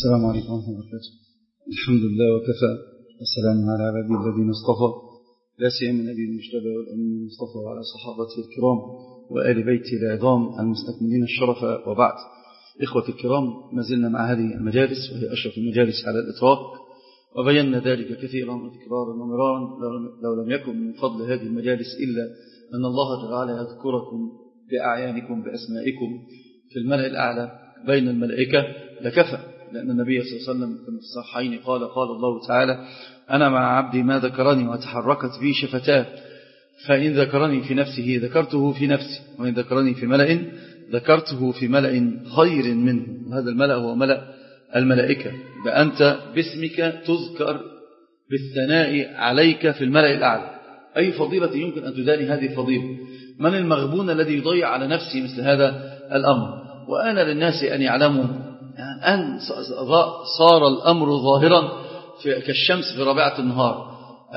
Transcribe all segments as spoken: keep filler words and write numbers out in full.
السلام عليكم ورحمة الله وبركاته. الحمد لله وكفى، والسلام على عباده الذين اصطفى، لا سيما النبي المجتبى والأمين المصطفى وعلى صحابته الكرام وآل بيته العظام المستكملين الشرف، وبعد. إخوة الكرام، ما زلنا مع هذه المجالس وهي أشرف المجالس على الإطلاق، وبينا ذلك كثيرا وتكرارا ومرارا لو لم يكن من فضل هذه المجالس إلا أن الله تعالى يذكركم بأعيانكم بأسمائكم في الملأ الأعلى بين الملائكة لكفى، لأن النبي صلى الله عليه وسلم في الصحيحين قال قال الله تعالى: أنا مع عبدي ما ذكرني وتحركت بي شفتاه، فإن ذكرني في نفسه ذكرته في نفسي، وإن ذكرني في ملأ ذكرته في ملأ خير منه. وهذا الملأ هو ملأ الملائكة، بأنت باسمك تذكر بالثناء عليك في الملأ الأعلى. أي فضيلة يمكن أن تداني هذه الفضيلة؟ من المغبون الذي يضيع على نفسه مثل هذا الأمر؟ وأنا للناس أن يعلموا أن صار الأمر ظاهرا كالشمس في ربيعة النهار.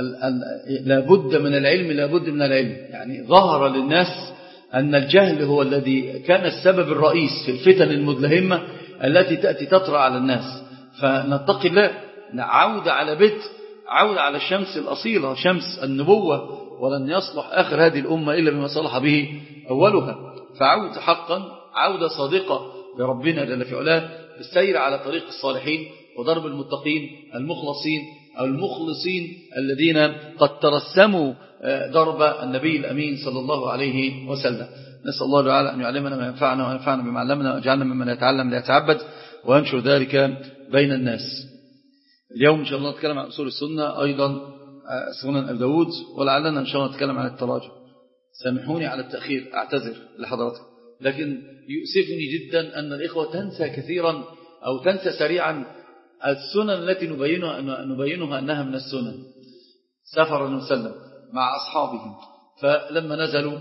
لابد من العلم، لابد من العلم. يعني ظهر للناس أن الجهل هو الذي كان السبب الرئيس في الفتن المدلهمة التي تأتي تطرأ على الناس. فنتقي الله، نعود على بيت، عود على الشمس الأصيلة، شمس النبوة، ولن يصلح آخر هذه الأمة إلا بما صلح به أولها. فعود حقا، عودة صادقة بربنا جل في علاه، بالسير على طريق الصالحين وضرب المتقين المخلصين أو المخلصين الذين قد ترسموا ضرب النبي الأمين صلى الله عليه وسلم. نسأل الله تعالى أن يعلمنا ما ينفعنا وينفعنا بما علمنا، ويجعلنا ممن يتعلم ليتعبد وينشر ذلك بين الناس. اليوم إن شاء الله نتكلم عن أصول السنة، أيضا سنن أبي داود، ولعلنا إن شاء الله نتكلم عن التراجم. سامحوني على التأخير، أعتذر لحضراتكم، لكن يؤسفني جدا أن الإخوة تنسى كثيرا أو تنسى سريعا السنن التي نبينها, نبينها أنها من السنن. سافر النبي صلى الله عليه وسلم مع أصحابه، فلما نزلوا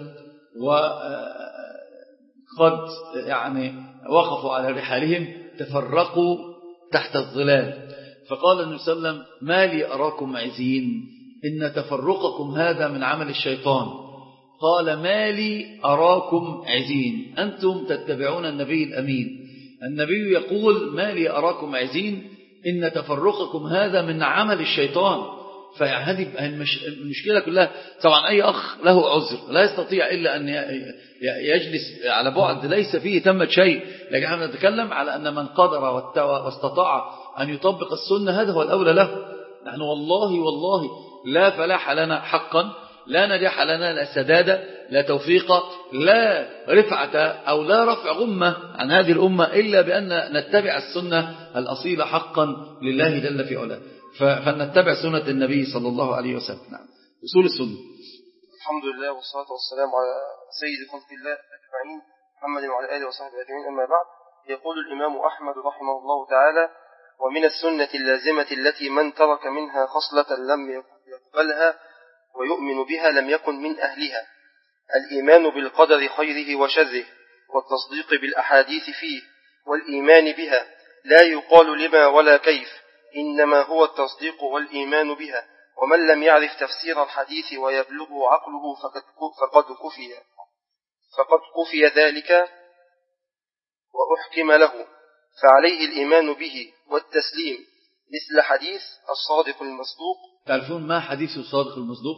وقد يعني وقفوا على رحالهم تفرقوا تحت الظلال، فقال النبي صلى الله عليه وسلم: ما لي أراكم عزين، إن تفرقكم هذا من عمل الشيطان. قال: ما لي أراكم عزين، أنتم تتبعون النبي الأمين، النبي يقول: ما لي أراكم عزين، إن تفرقكم هذا من عمل الشيطان. فهذه المشكلة كلها. طبعا أي أخ له عذر، لا يستطيع إلا أن يجلس على بعد ليس فيه تمت شيء، لكن احنا نتكلم على أن من قدر واستطاع أن يطبق السنة هذا هو الأولى له. نحن والله والله لا فلاح لنا حقا، لا نجاح لنا، لا سدادة، لا توفيق، لا رفعة أو لا رفع غمة عن هذه الأمة إلا بأن نتبع السنة الأصيلة حقا لله جل في علاه. فلنتبع سنة النبي صلى الله عليه وسلم. نعم. أصول السنة. الحمد لله والصلاة والسلام على سيد خلق الله أجمعين، محمد وعلى آله وصحبه أجمعين. أما بعد، يقول الإمام أحمد رحمه الله تعالى: ومن السنة اللازمة التي من ترك منها خصلة لم يقبلها ويؤمن بها لم يكن من أهلها الإيمان بالقدر خيره وشره، والتصديق بالأحاديث فيه والإيمان بها، لا يقال لما ولا كيف، إنما هو التصديق والإيمان بها. ومن لم يعرف تفسير الحديث ويبلغه عقله فقد كفي فقد كفي ذلك وأحكم له، فعليه الإيمان به والتسليم، مثل حديث الصادق المصدوق. تعرفون ما حديث الصادق المصدوق؟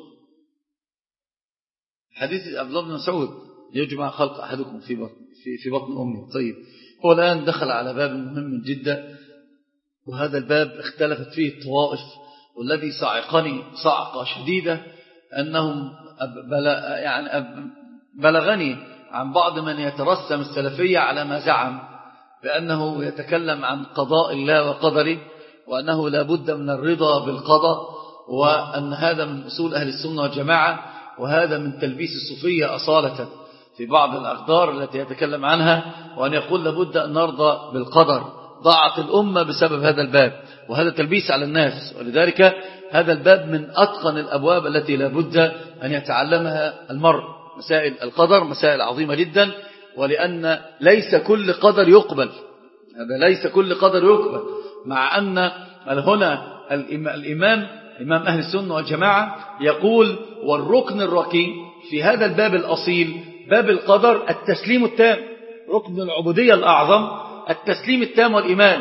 حديث عبد الله بن مسعود: يجمع خلق أحدكم في بطن في في بطن أمه. طيب، هو الآن دخل على باب مهم جدا، وهذا الباب اختلفت فيه الطوائف، والذي صعقني صعقة شديدة أنهم بلغ يعني بلغني عن بعض من يترسم السلفية على ما زعم بأنه يتكلم عن قضاء الله وقدره، وأنه لا بد من الرضا بالقضاء، وأن هذا من أصول أهل السنة والجماعة، وهذا من تلبيس الصوفية أصالة في بعض الأقدار التي يتكلم عنها، وأن يقول لابد أن نرضى بالقدر. ضاعت الأمة بسبب هذا الباب، وهذا تلبيس على الناس. ولذلك هذا الباب من أتقن الأبواب التي لابد أن يتعلمها المرء. مسائل القدر مسائل عظيمة جدا، ولأن ليس كل قدر يقبل، هذا ليس كل قدر يقبل، مع أن هنا الإمام إمام أهل السنة والجماعة يقول: والركن الركين في هذا الباب الأصيل باب القدر التسليم التام، ركن العبودية الأعظم التسليم التام والإيمان.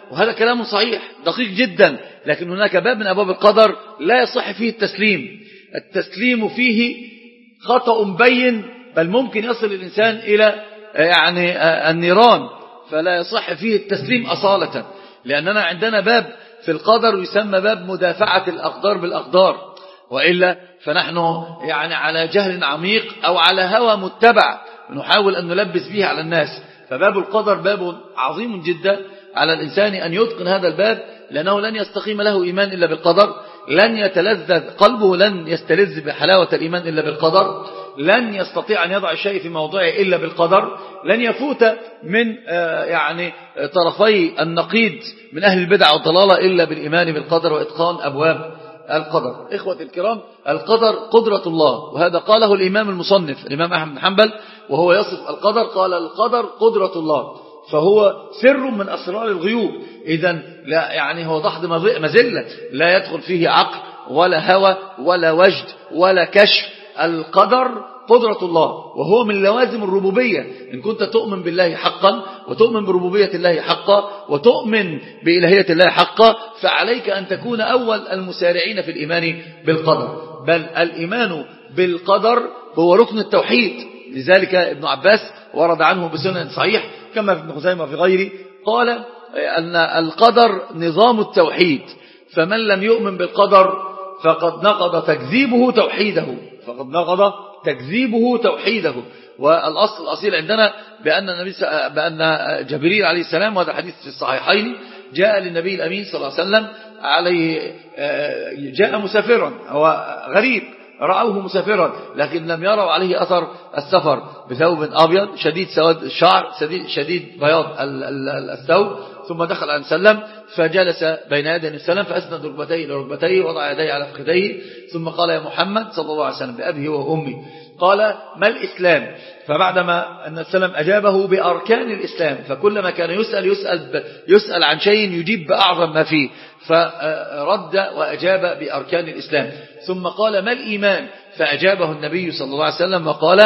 وهذا كلام صحيح دقيق جدا، لكن هناك باب من أبواب القدر لا يصح فيه التسليم. التسليم فيه خطأ مبين، بل ممكن يصل الإنسان إلى يعني النيران، فلا يصح فيه التسليم أصالة. لأننا عندنا باب في القدر يسمى باب مدافعة الأقدار بالأقدار، وإلا فنحن يعني على جهل عميق أو على هوى متبع نحاول أن نلبس به على الناس. فباب القدر باب عظيم جدا على الإنسان أن يتقن هذا الباب، لأنه لن يستقيم له إيمان إلا بالقدر، لن يتلذذ قلبه، لن يستلذ بحلاوة الإيمان إلا بالقدر، لن يستطيع أن يضع الشيء في موضعه إلا بالقدر، لن يفوت من يعني طرفي النقيض من أهل البدع والضلالة إلا بالإيمان بالقدر وإتقان أبواب القدر. إخوة الكرام، القدر قدرة الله، وهذا قاله الإمام المصنف الإمام أحمد بن حنبل وهو يصف القدر، قال القدر قدرة الله، فهو سر من أسرار الغيوب. إذن لا يعني هو ضحض مزلة لا يدخل فيه عقل ولا هوى ولا وجد ولا كشف. القدر قدرة الله، وهو من لوازم الربوبية. إن كنت تؤمن بالله حقا وتؤمن بربوبية الله حقا وتؤمن بإلهية الله حقا، فعليك أن تكون أول المسارعين في الإيمان بالقدر. بل الإيمان بالقدر هو ركن التوحيد. لذلك ابن عباس ورد عنه بسنن صحيح كما في ابن خزيمة في غيره قال أن القدر نظام التوحيد، فمن لم يؤمن بالقدر فقد نقض تكذيبه توحيده فقد نقض تكذيبه توحيده. والأصل الأصيل عندنا بأن النبي بأن جبريل عليه السلام، وهذا الحديث في الصحيحين، جاء للنبي الأمين صلى الله عليه وسلم عليه جاء مسافرا، هو غريب، رأوه مسافرا لكن لم يروا عليه أثر السفر، بثوب أبيض شديد سواد الشعر شديد بياض الثوب. ثم دخل عليه السلام فجلس بين يدي السلام فأسند ركبتيه إلى ركبتيه وضع يديه على فخذيه، ثم قال يا محمد صلى الله عليه وسلم بأبي وأمي، قال ما الإسلام؟ فبعدما أن السلام أجابه بأركان الإسلام، فكلما كان يسأل يسأل, يسأل عن شيء يجيب بأعظم ما فيه، فرد وأجاب بأركان الإسلام. ثم قال ما الإيمان؟ فأجابه النبي صلى الله عليه وسلم وقال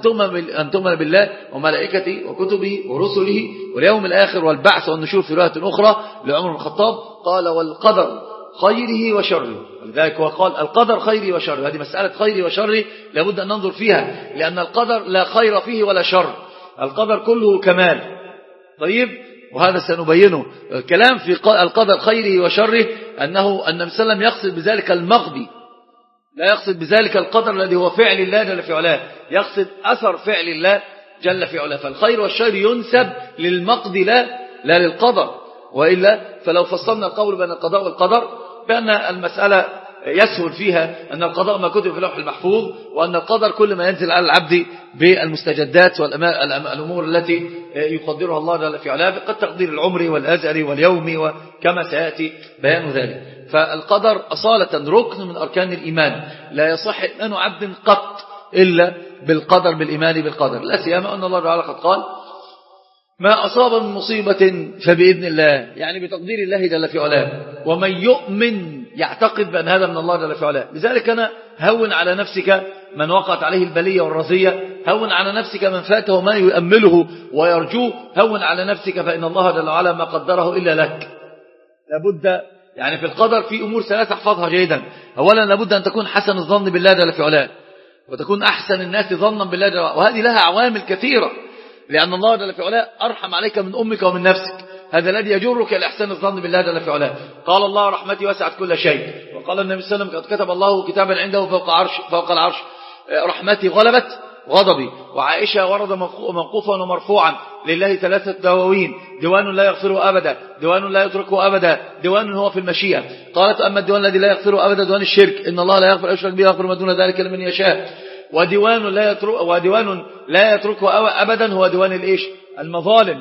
أن تؤمن بالله وملائكته وكتبه ورسله واليوم الآخر والبعث والنشور في رواية أخرى لعمر بن الخطاب قال والقدر خيره وشره. ولذلك هو قال القدر خيري وشره. هذه مسألة خيري وشره لابد أن ننظر فيها، لأن القدر لا خير فيه ولا شر، القدر كله كمال. طيب، وهذا سنبينه. الكلام في القدر خيره وشره أنه النبي صلى الله عليه وسلم يقصد بذلك المقضي، لا يقصد بذلك القدر الذي هو فعل الله جل في علاه، يقصد أثر فعل الله جل في علاه. فالخير والشر ينسب للمقضي لا لا للقدر، وإلا فلو فصلنا القول بين القضاء والقدر بأن المسألة يسهل فيها أن القضاء ما كتب في اللوح المحفوظ، وأن القدر كل ما ينزل على العبد بالمستجدات والأمور التي يقدرها الله جل في علاه، قد تقدير العمر والأزل واليوم وكما سيأتي بيان ذلك. فالقدر أصالة ركن من أركان الإيمان، لا يصح إيمان عبد قط إلا بالقدر، بالإيمان بالقدر. لا سيما أن الله تعالى قد قال ما أصاب من مصيبة فبإذن الله، يعني بتقدير الله جل في علاه، ومن يؤمن يعتقد بأن هذا من الله جل في علاه. لذلك أنا هون على نفسك من وقعت عليه البلية والرزية، هون على نفسك من فاته ما يؤمله ويرجوه، هون على نفسك فإن الله جل وعلا ما قدره إلا لك. لابد يعني في القدر في أمور ثلاثة احفظها جيدا. أولا لابد أن تكون حسن الظن بالله جل في علاه، وتكون أحسن الناس ظنا بالله جل وعلا، وهذه لها عوامل كثيرة، لأن الله جل في علاه أرحم عليك من أمك ومن نفسك، هذا الذي يجرك لإحسان الظن بالله جل في علاه. قال الله رحمتي وسعت كل شيء، وقال النبي صلى الله عليه وسلم قد كتب الله كتابا عنده فوق عرش فوق العرش رحمتي غلبت غضبي. وعائشة ورد موقوفا ومرفوعا لله ثلاثة دواوين، ديوان لا يغفره أبدا، ديوان لا يتركه أبدا، ديوان هو في المشيئة. قالت أما الديوان الذي لا يغفره أبدا ديوان الشرك، إن الله لا يغفر أشرك به يغفر ما دون ذلك لمن يشاء. وديوان لا يترك وديوان لا يتركه أبدا هو ديوان الإيش؟ المظالم،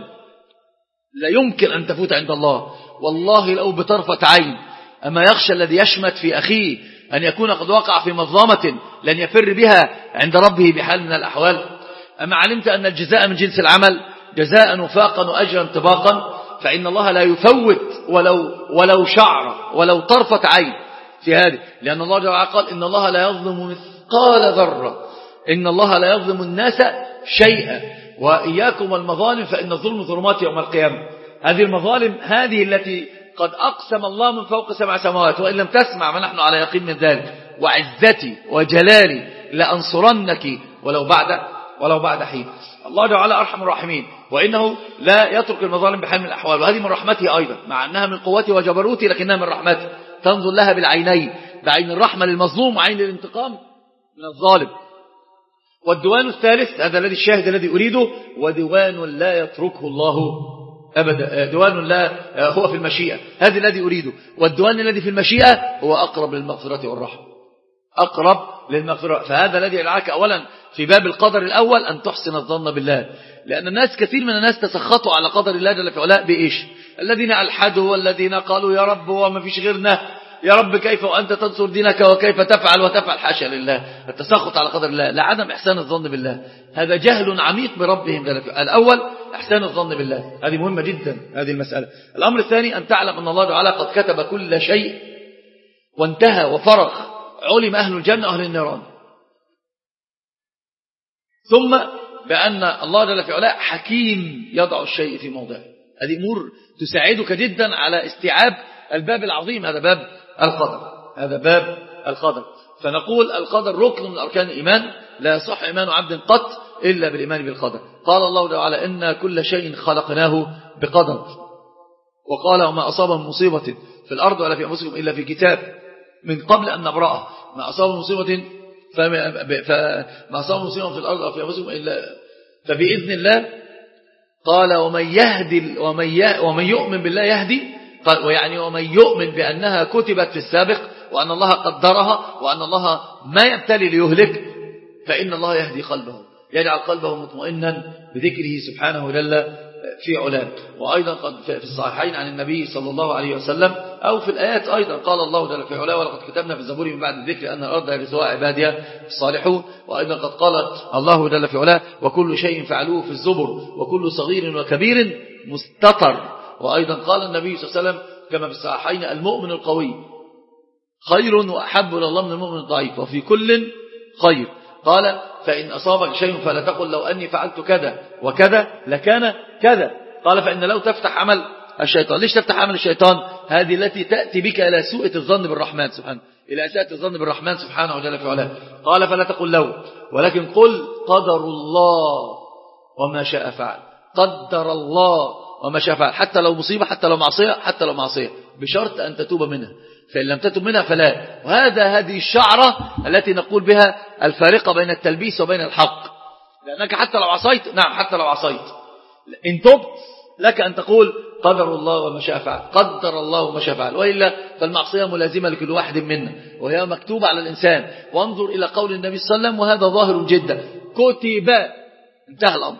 لا يمكن أن تفوت عند الله والله لو بطرفة عين. أما يخشى الذي يشمت في أخيه أن يكون قد وقع في مظلمة لن يفر بها عند ربه بحال من الأحوال؟ أما علمت أن الجزاء من جنس العمل، جزاء وفاقا وأجرا طباقا، فإن الله لا يفوت ولو ولو شعر ولو طرفة عين في هذه، لأن الله جل وعلا قال إن الله لا يظلم مثقال ذرة، إن الله لا يظلم الناس شيئا، وإياكم والمظالم فإن الظلم ظلمات يوم القيامة. هذه المظالم هذه التي قد أقسم الله من فوق سبع سماوات وإن لم تسمع ما نحن على يقين من ذلك، وعزتي وجلالي لأنصرنك ولو بعد ولو بعد حين. الله تعالى أرحم الراحمين، وإنه لا يترك المظالم بحال من الأحوال، وهذه من رحمته أيضا، مع أنها من قوته وجبروته لكنها من رحمته، تنظر لها بالعينين، بعين الرحمة للمظلوم وعين الانتقام من الظالم. والديوان الثالث هذا الذي الشاهد الذي أريده، وديوان لا يتركه الله أبدا، ديوان لا هو في المشيئة، هذا الذي أريده. والديوان الذي في المشيئة هو أقرب للمغفرة والرحمة، أقرب للمغفرة. فهذا الذي يدعك أولا في باب القدر الأول أن تحسن الظن بالله، لأن الناس كثير من الناس تسخطوا على قدر الله جل في علاه بإيش؟ الذين ألحدوا والذين قالوا يا رب وما فيش غيرنا، يا رب كيف وأنت تنصر دينك وكيف تفعل وتفعل، حاشا لله. التسخط على قدر الله لعدم إحسان الظن بالله، هذا جهل عميق بربهم جل في علاه. الأول إحسان الظن بالله، هذه مهمة جدا هذه المسألة. الأمر الثاني أن تعلم أن الله تعالى قد كتب كل شيء وانتهى وفرغ، علم أهل الجنة وأهل النيران. ثم بأن الله جل في علاه حكيم يضع الشيء في موضعه. هذه أمور تساعدك جدا على استيعاب الباب العظيم، هذا باب القدر، هذا باب القدر. فنقول القدر ركن من أركان الإيمان، لا يصح إيمان عبد قط إلا بالإيمان بالقدر. قال الله تعالى إن كل شيء خلقناه بقدر، وقال وما أصاب من مصيبة في الأرض ولا في أنفسكم إلا في كتاب من قبل أن نبرأها. ما أصاب مصيبة فما أصاب مصيبة في الأرض ولا في أنفسكم إلا فبإذن الله. قال ومن يهدي ومن ومن يؤمن بالله يهدي، ويعني ومن يؤمن بأنها كتبت في السابق وأن الله قدرها وأن الله ما يبتلي ليهلك، فإن الله يهدي قلبه، يجعل قلبه مطمئنا بذكره سبحانه جل في علاه. وأيضا قد في الصحيحين عن النبي صلى الله عليه وسلم أو في الآيات أيضا قال الله جل في علاه ولقد كتبنا في الزبور من بعد الذكر أن الأرض يرثها عبادي الصالحون. وأيضا قد قال الله جل في علاه وكل شيء فعلوه في الزبر وكل صغير وكبير مستطر. وأيضا قال النبي صلى الله عليه وسلم كما في الصحيحين المؤمن القوي خير وأحب إلى الله من المؤمن الضعيف وفي كل خير. قال فإن أصابك شيء فلا تقل لو أني فعلت كذا وكذا لكان كذا. قال فإن لو تفتح عمل الشيطان. ليش تفتح عمل الشيطان؟ هذه التي تأتي بك إلى سوء الظن بالرحمن سبحانه، إلى سوء الظن بالرحمن سبحانه وجل في علاه. قال فلا تقل لو، ولكن قل قدر الله وما شاء فعل، قدر الله وما شاء فعل، حتى لو مصيبة، حتى لو معصية، حتى لو معصية، بشرط أن تتوب منها، فإن لم تتوب منها فلا. وهذا هذه الشعرة التي نقول بها الفارقة بين التلبيس وبين الحق، لأنك حتى لو عصيت، نعم حتى لو عصيت إن تبت لك أن تقول قدر الله وما شاء فعل، قدر الله وما شاء فعل، وإلا فالمعصية ملازمة لكل واحد منا وهي مكتوبة على الإنسان. وانظر إلى قول النبي صلى الله عليه وسلم وهذا ظاهر جدا، كتب، انتهى الأمر،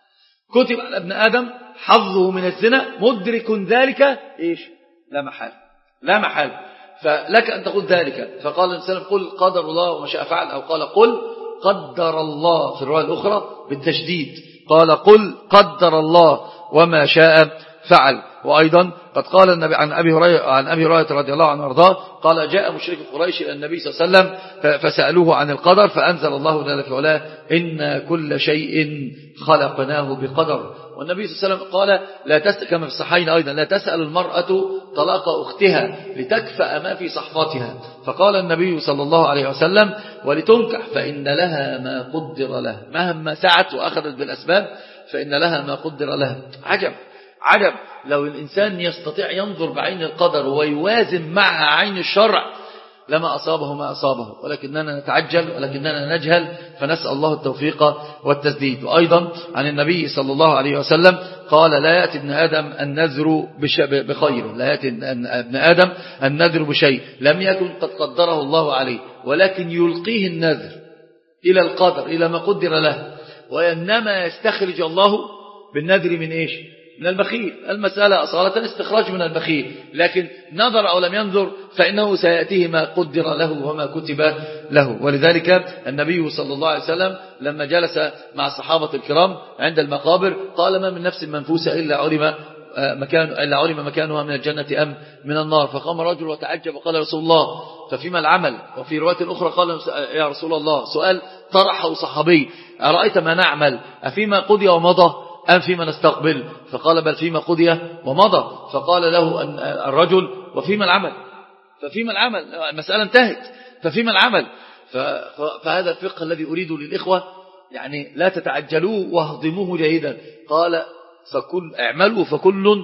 كتب على ابن آدم حظه من الزنا مدرك ذلك إيش؟ لا محال، لا محال، فلك أن تقول ذلك. فقال الإنسان قل قدر الله وما شاء فعل، أو قال قل قدر الله في الرواية الأخرى بالتشديد، قال قل قدر الله وما شاء فعل. وأيضا قد قال النبي عن أبي هريرة عن أبي هريرة رضي الله عنه وارضاه قال جاء مشرك قريش إلى النبي صلى الله عليه وسلم فسألوه عن القدر فأنزل الله جل في علاه إن كل شيء خلقناه بقدر. والنبي صلى الله عليه وسلم قال لا تسأل كما في الصحيحين أيضا لا تسأل المرأة طلاق أختها لتكفأ ما في صحفتها، فقال النبي صلى الله عليه وسلم ولتنكح فإن لها ما قدر لها، مهما سعت وأخذت بالأسباب فإن لها ما قدر لها. عجب عجب لو الإنسان يستطيع ينظر بعين القدر ويوازن معها عين الشرع لما أصابه ما أصابه، ولكننا نتعجل ولكننا نجهل، فنسأل الله التوفيق والتسديد. وأيضا عن النبي صلى الله عليه وسلم قال لا يأتي ابن آدم النذر بخير، لا يأتي ابن آدم النذر بشيء لم يكن قد قدره الله عليه، ولكن يلقيه النذر إلى القدر إلى ما قدر له، وإنما يستخرج الله بالنذر من إيش؟ من البخيل. المسألة أصالة استخراج من البخيل، لكن نظر أو لم ينظر فإنه سيأتيه ما قدر له وما كتب له. ولذلك النبي صلى الله عليه وسلم لما جلس مع الصحابة الكرام عند المقابر قال ما من نفس منفوسة إلا علم مكان إلا علم مكانها من الجنة أم من النار. فقام رجل وتعجب وقال رسول الله ففيما العمل؟ وفي رواية أخرى قال يا رسول الله سؤال طرحه صحابي أرأيت ما نعمل أفيما قضي ومضى؟ أم فيما نستقبل؟ فقال بل فيما قضي ومضى. فقال له أن الرجل وفيما العمل؟ ففيما العمل، المسألة انتهت، ففيما العمل؟ فهذا الفقه الذي أريده للإخوة، يعني لا تتعجلوه واهضموه جيدا. قال فكل اعملوا فكل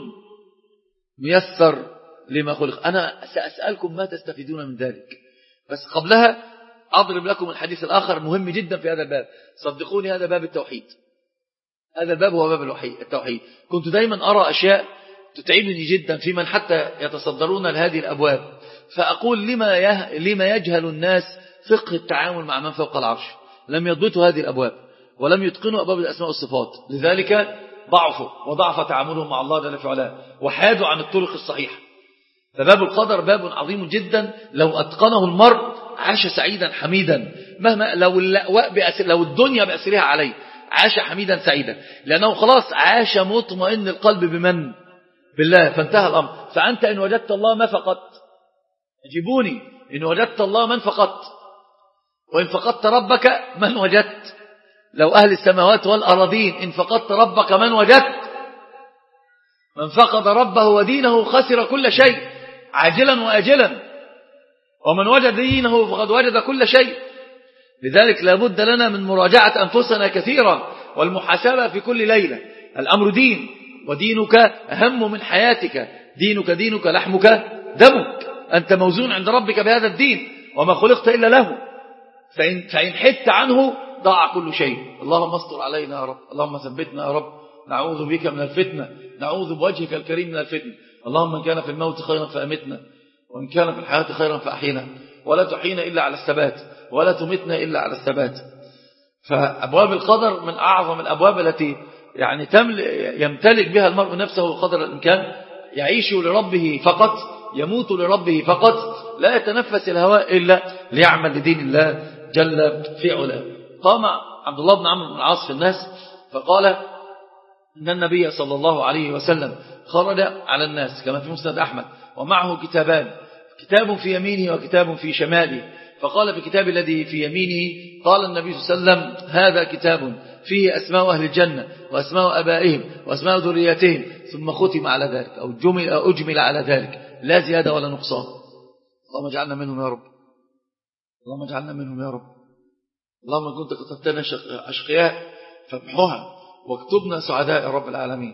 ميسر لما خلق. أنا سأسألكم ما تستفيدون من ذلك، بس قبلها أضرب لكم الحديث الآخر مهم جدا في هذا الباب. صدقوني هذا باب التوحيد، هذا الباب هو باب التوحيد. كنت دايما أرى أشياء تتعبني جدا في من حتى يتصدرون لهذه الأبواب، فأقول لما لما يجهل الناس فقه التعامل مع من فوق العرش؟ لم يضبطوا هذه الأبواب ولم يتقنوا أبواب الأسماء والصفات، لذلك ضعفوا وضعف تعاملهم مع الله جل في علاه وحادوا عن الطرق الصحيحة. فباب القدر باب عظيم جدا، لو أتقنه المرء عاش سعيدا حميدا، مهما لو لو الدنيا بأسرها عليه عاش حميدا سعيدا، لأنه خلاص عاش مطمئن القلب بمن؟ بالله، فانتهى الأمر. فأنت إن وجدت الله ما فقدت؟ أجيبوني، إن وجدت الله من فقدت؟ وإن فقدت ربك من وجدت؟ لو أهل السماوات والأراضين إن فقدت ربك من وجدت؟ من فقد ربه ودينه خسر كل شيء عاجلا وآجلا، ومن وجد دينه فقد وجد كل شيء. لذلك لابد لنا من مراجعة أنفسنا كثيرا والمحاسبة في كل ليلة. الأمر دين، ودينك أهم من حياتك، دينك دينك لحمك دمك، أنت موزون عند ربك بهذا الدين وما خلقت إلا له، فإن, فإن حدت عنه ضاع كل شيء. اللهم استر علينا يا رب، اللهم ثبتنا يا رب، نعوذ بك من الفتنة، نعوذ بوجهك الكريم من الفتنة. اللهم إن كان في الموت خيرا فأمتنا، وإن كان في الحياة خيرا فأحينا، ولا تحينا إلا على الثبات، ولا تمتنا إلا على الثبات. فأبواب القدر من أعظم الأبواب التي يعني يمتلك بها المرء نفسه قدر الإمكان، يعيش لربه فقط، يموت لربه فقط، لا يتنفس الهواء إلا ليعمل لدين الله جل في علاه. قام عبد الله بن عمرو بن العاص في الناس فقال إن النبي صلى الله عليه وسلم خرج على الناس كما في مسند أحمد ومعه كتابان، كتاب في يمينه وكتاب في شماله. فقال في الكتاب الذي في يمينه قال النبي صلى الله عليه وسلم هذا كتاب فيه أسماء أهل الجنة وأسماء أبائهم وأسماء ذرياتهم، ثم ختم على ذلك أو جمل أو أجمل على ذلك، لا زيادة ولا نقصان. اللهم اجعلنا منهم يا رب، اللهم اجعلنا منهم يا رب. اللهم كنت كتبتنا أشقياء فامحوها واكتبنا سعداء يا رب العالمين.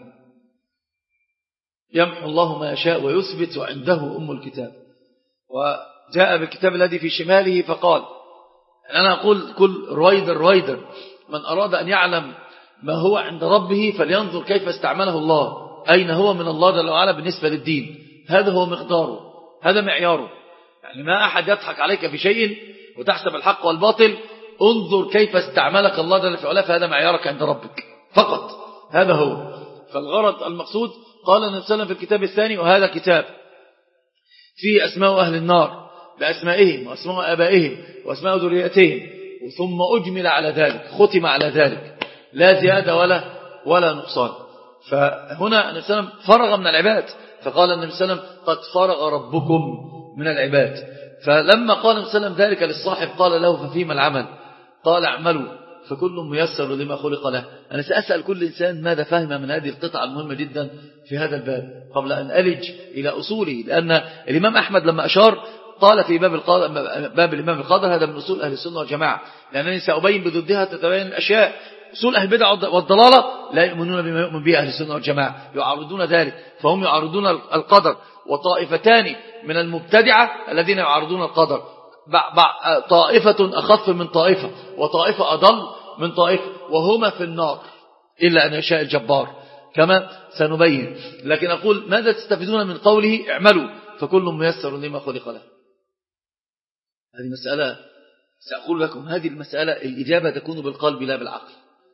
يمحو الله ما يشاء ويثبت وعنده أم الكتاب. وجاء بالكتاب الذي في شماله فقال، أنا أقول كل رويدر رويدر من أراد أن يعلم ما هو عند ربه فلينظر كيف استعمله الله، أين هو من الله جل وعلا بالنسبة للدين. هذا هو مقداره، هذا معياره. يعني ما أحد يضحك عليك في شيء وتحسب الحق والباطل، انظر كيف استعملك الله جل في علاه، فهذا معيارك عند ربك فقط، هذا هو. فالغرض المقصود قال النبي صلى الله عليه وسلم في الكتاب الثاني وهذا كتاب فيه أسماء أهل النار بأسمائهم وأسماء أبائهم وأسماء ذرياتهم، ثم أجمل على ذلك، ختم على ذلك، لا زيادة ولا ولا نقصان. فهنا النبي صلى الله عليه وسلم فرغ من العباد، فقال النبي صلى الله عليه وسلم قد فرغ ربكم من العباد. فلما قال النبي صلى الله عليه وسلم ذلك للصاحب قال له ففيما العمل؟ قال اعملوا فكل ميسر لما خلق له. أنا سأسأل كل إنسان ماذا فهم من هذه القطعة المهمة جدا في هذا الباب قبل أن ألج إلى أصوله، لأن الإمام أحمد لما أشار قال في باب القدر، باب الإمام القدر هذا من أصول أهل السنة والجماعة، لأنني سأبين بضدها تتبين الأشياء. أصول أهل البدع والضلالة لا يؤمنون بما يؤمن به أهل السنة والجماعة، يعارضون ذلك، فهم يعارضون القدر. وطائفتان من المبتدعة الذين يعارضون القدر، طائفة أخف من طائفة وطائفة أضل من طائفة، وهما في النار إلا أن يشاء الجبار كما سنبين. لكن أقول ماذا تستفيدون من قوله اعملوا فكل ميسر لما خلق له؟ هذه مسألة سأقول لكم، هذه المسألة الإجابة تكون بالقلب لا بالعقل.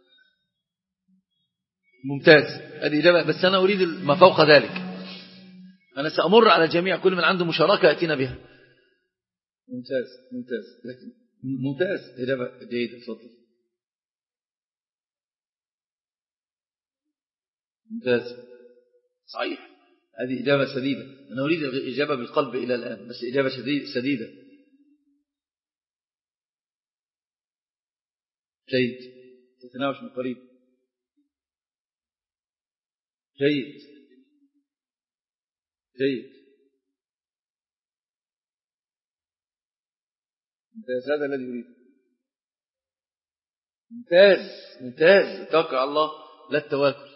ممتاز، هذه إجابة، بس أنا أريد ما فوق ذلك. أنا سأمر على الجميع، كل من عنده مشاركة يأتينا بها. ممتاز ممتاز لكن ممتاز، إجابة جيدة، تفضل. ممتاز صحيح، هذه إجابة سديدة. أنا أريد الإجابة بالقلب إلى الآن، بس إجابة سديدة. جيد، تتناوش من قريب. جيد جيد ممتاز، هذا الذي يريد. ممتاز ممتاز، توكل على الله لا التواكل.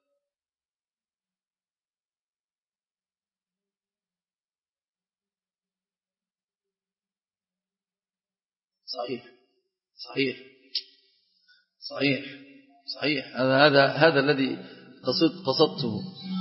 صحيح صحيح صحيح صحيح، هذا هذا هذا الذي قصدت قصدته.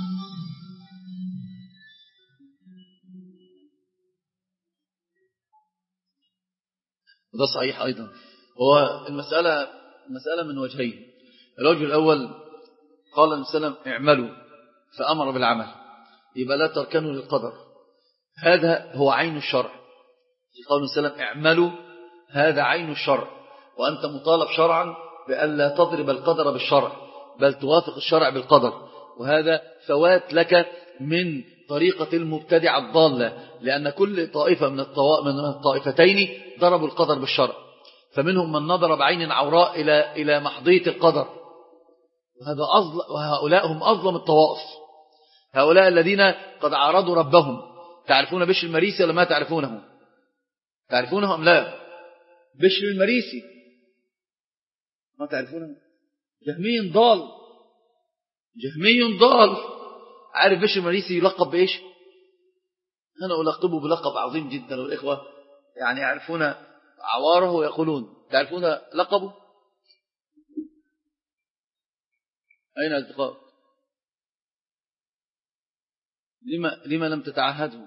وده صحيح أيضا. هو المسألة المسألة من وجهين. الوجه الأول قال النبي صلى الله عليه وسلم اعملوا فأمر بالعمل، يبقى لا تركنوا للقدر، هذا هو عين الشرع. في قول النبي صلى الله عليه وسلم اعملوا، هذا عين الشرع، وأنت مطالب شرعا بأن لا تضرب القدر بالشرع بل توافق الشرع بالقدر، وهذا فوات لك من طريقة المبتدع الضالة، لأن كل طائفة من من الطائفتين ضربوا القدر بالشرع، فمنهم من نظر بعين عوراء إلى إلى محضية القدر، وهذا أظلم، وهؤلاء هم أظلم الطوائف. هؤلاء الذين قد عارضوا ربهم. تعرفون بشر المريسي ولا ما تعرفونه؟ تعرفونه أم لا؟ بشر المريسي ما تعرفونه؟ جهمي ضال، جهمي ضال. عارف بشر المريسي يلقب بإيش؟ أنا ألقبه بلقب عظيم جدا، والإخوة يعني يعرفون عواره ويقولون. تعرفون لقبه؟ أين التقاء؟ لما, لما لم تتعهده؟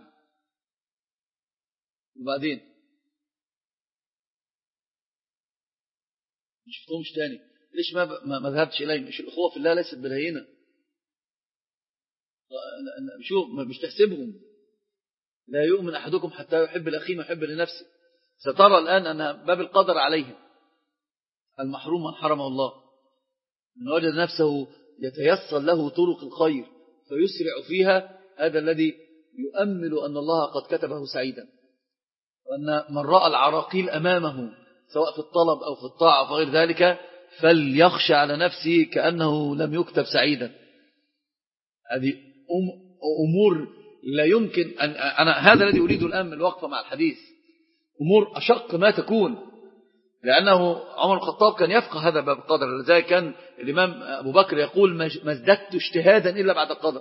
وبعدين مش شفتهمش تاني، ليش ما, ما, ما ذهبتش إليه؟ مش الأخوة في الله ليست بالهينة، شوف مش تحسبهم. لا يؤمن أحدكم حتى يحب الأخي ما يحب لنفسه. سترى الآن أن باب القدر عليهم. المحروم من حرمه الله، من وجد نفسه يتيسر له طرق الخير فيسرع فيها، هذا الذي يؤمل أن الله قد كتبه سعيدا، وأن من رأى العراقيل أمامه سواء في الطلب أو في الطاعة أو غير ذلك فليخشى على نفسه كأنه لم يكتب سعيدا. هذه أمور لا يمكن أن أنا هذا الذي أريد الآن الوقفة مع الحديث، أمور أشق ما تكون، لأنه عمر الخطاب كان يفقه هذا باب القدر. لذلك كان الإمام أبو بكر يقول ما ازددت اجتهادا إلا بعد القدر.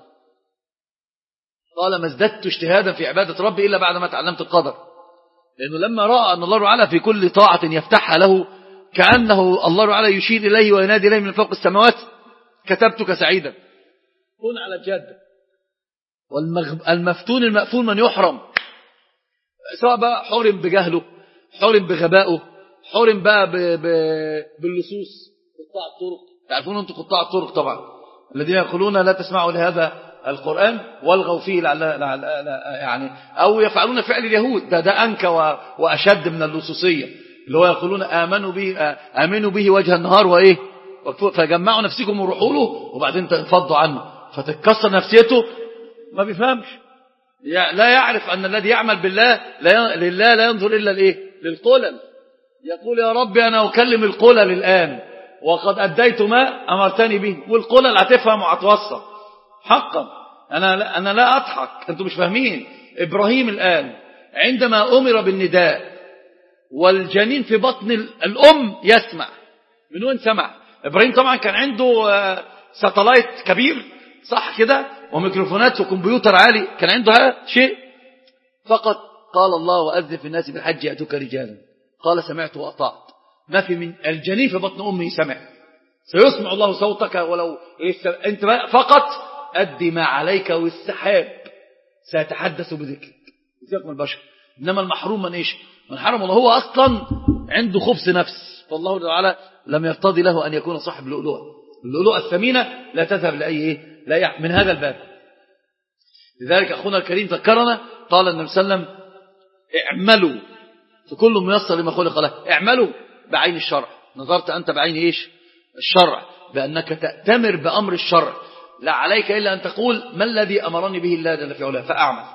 قال ما ازددت اجتهادا في عبادة ربي إلا بعد ما تعلمت القدر، لأنه لما رأى أن الله تعالى في كل طاعة يفتحها له كأنه الله تعالى يشير إليه وينادي إليه من فوق السماوات كتبتك سعيدا. كن على الجد. والمفتون المأفون من يحرم، سواء بقى حرم بجهله، حرم بغبائه، حرم بقى باللصوص، قطاع الطرق. تعرفون أنتم قطاع الطرق طبعا الذين يقولون لا تسمعوا لهذا القرآن والغوا فيه لعل لعل يعني، أو يفعلون فعل اليهود، ده ده أنكى وأشد من اللصوصية، اللي هو يقولون آمنوا به آمنوا به وجه النهار وإيه، فجمعوا نفسكم وروحوا له وبعدين تنفضوا عنه فتتكسر نفسيته. ما بيفهمش، لا يعرف أن الذي يعمل بالله لا لله لا ينظر إلا الإيه للقلل. يقول يا ربي أنا أكلم القلل الآن وقد أديت ما أمرتني به، والقلل هتفهم وهتوصل حقا. أنا لا, أنا لا أضحك، أنتم مش فاهمين. إبراهيم الآن عندما أمر بالنداء والجنين في بطن الأم يسمع، من وين سمع؟ إبراهيم طبعا كان عنده ساتلايت كبير صح كده وميكروفونات وكمبيوتر عالي، كان عنده هذا شيء فقط. قال الله وأذن في الناس بالحج يأتوك رجالا، قال سمعت وأطعت. ما في من الجنين في بطن أمه سمع، سيسمع الله صوتك ولو أنت فقط أدي ما عليك والسحاب سيتحدث بذكرك بذكر البشر. إنما المحروم من إيش؟ من حرم الله، هو أصلا عنده خبث نفس، فالله تعالى لم يرتضي له أن يكون صاحب اللؤلؤة. اللؤلؤة الثمينة لا تذهب لأي إيه؟ لا يح... من هذا الباب. لذلك أخونا الكريم ذكرنا قال النبي صلى الله عليه وسلم اعملوا فكل ميسر لما خلق له. اعملوا بعين الشرع، نظرت أنت بعين إيش؟ الشرع، بأنك تأتمر بأمر الشرع، لا عليك إلا أن تقول ما الذي أمرني به الله جل في علاه فأعمل.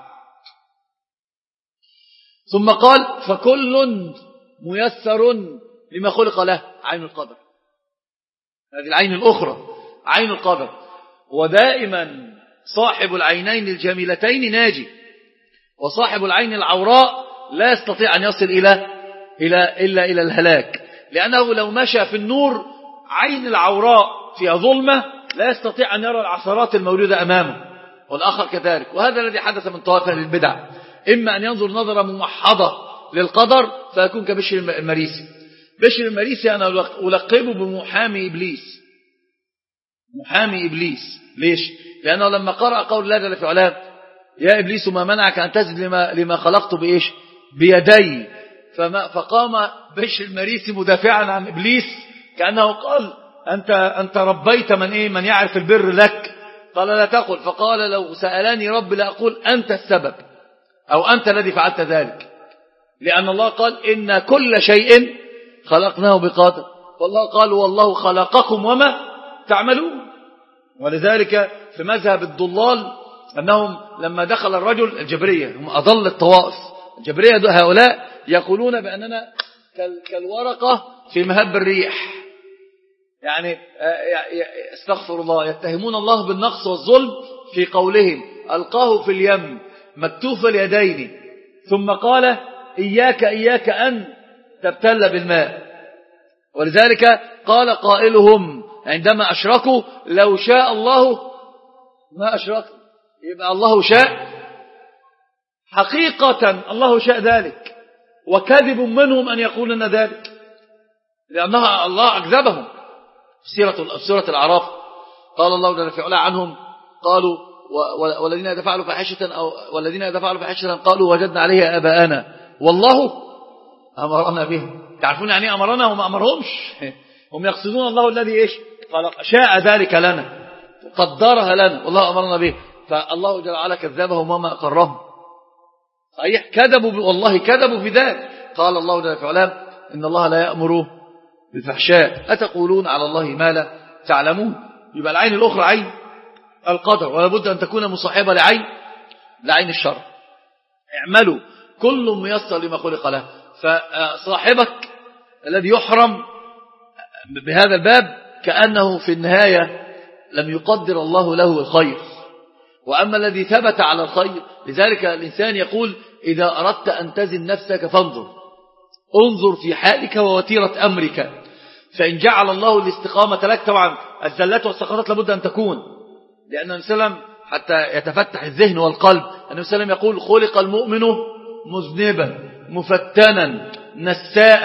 ثم قال فكل ميسر لما خلق له، عين القدر. هذه العين الأخرى عين القدر. ودائما صاحب العينين الجميلتين ناجي، وصاحب العين العوراء لا يستطيع أن يصل إلى إلى إلا إلى الهلاك، لأنه لو مشى في النور عين العوراء فيها ظلمة لا يستطيع أن يرى العثرات الموجودة أمامه، والآخر كذلك. وهذا الذي حدث من طوائف أهل البدع، إما أن ينظر نظرة ممحضة للقدر فيكون كبشر المريسي. بشر المريسي أنا ألقبه بمحامي إبليس، محامي إبليس. ليش؟ لأنه لما قرأ قول الله جل في علاه يا إبليس ما منعك أن تسجد لما, لما خلقت بإيش؟ بيدي، فما فقام بشر المريسي مدافعا عن إبليس كأنه قال أنت, أنت ربيت من, إيه؟ من يعرف البر لك. قال لا تقل، فقال لو سألني رب لأقول أنت السبب أو أنت الذي فعلت ذلك، لأن الله قال إن كل شيء خلقناه بقدر، والله قال والله خلقكم وما تعملون. ولذلك في مذهب الضلال أنهم لما دخل الرجل الجبرية، هم أضل الطوائف الجبرية هؤلاء يقولون بأننا كالورقة في مهب الريح، يعني استغفر الله، يتهمون الله بالنقص والظلم في قولهم ألقاه في اليم مكتوف اليدين ثم قال إياك إياك أن تبتل بالماء. ولذلك قال قائلهم عندما أشركوا لو شاء الله ما أشركوا، يبقى الله شاء حقيقة، الله شاء ذلك، وكذب منهم أن يقولون ذلك، لأنها الله أكذبهم. في سورة سورة الأعراف قال الله جل في علا عنهم قالوا والذين إذا فعلوا فاحشة أو والذين إذا فعلوا فاحشة قالوا وجدنا عليها آباءنا والله أمرنا به. تعرفون يعني أمرنا وما أمرهمش، هم يقصدون الله الذي إيش خلق شاء ذلك لنا قدرها لنا والله أمرنا به، فالله جل وعلا كذبهم وما أقرهم. صحيح كذبوا والله كذبوا في ذلك. قال الله جل وعلا إن الله لا يأمر بالفحشاء أتقولون على الله ما لا تعلمون. يبقى العين الأخرى عين القدر، ولا بد أن تكون مصاحبة لعين لعين الشر. اعملوا كل ميسر لما خلق له. فصاحبك الذي يحرم بهذا الباب كأنه في النهاية لم يقدر الله له الخير، وأما الذي ثبت على الخير. لذلك الإنسان يقول إذا أردت أن تزن نفسك فانظر انظر في حالك ووتيرة أمرك، فإن جعل الله الاستقامة لك. طبعا الزلات والسقطات لابد أن تكون، لأن النبي صلى الله عليه وسلم حتى يتفتح الذهن والقلب النبي صلى الله عليه وسلم يقول خلق المؤمن مذنبا مفتنا نساء،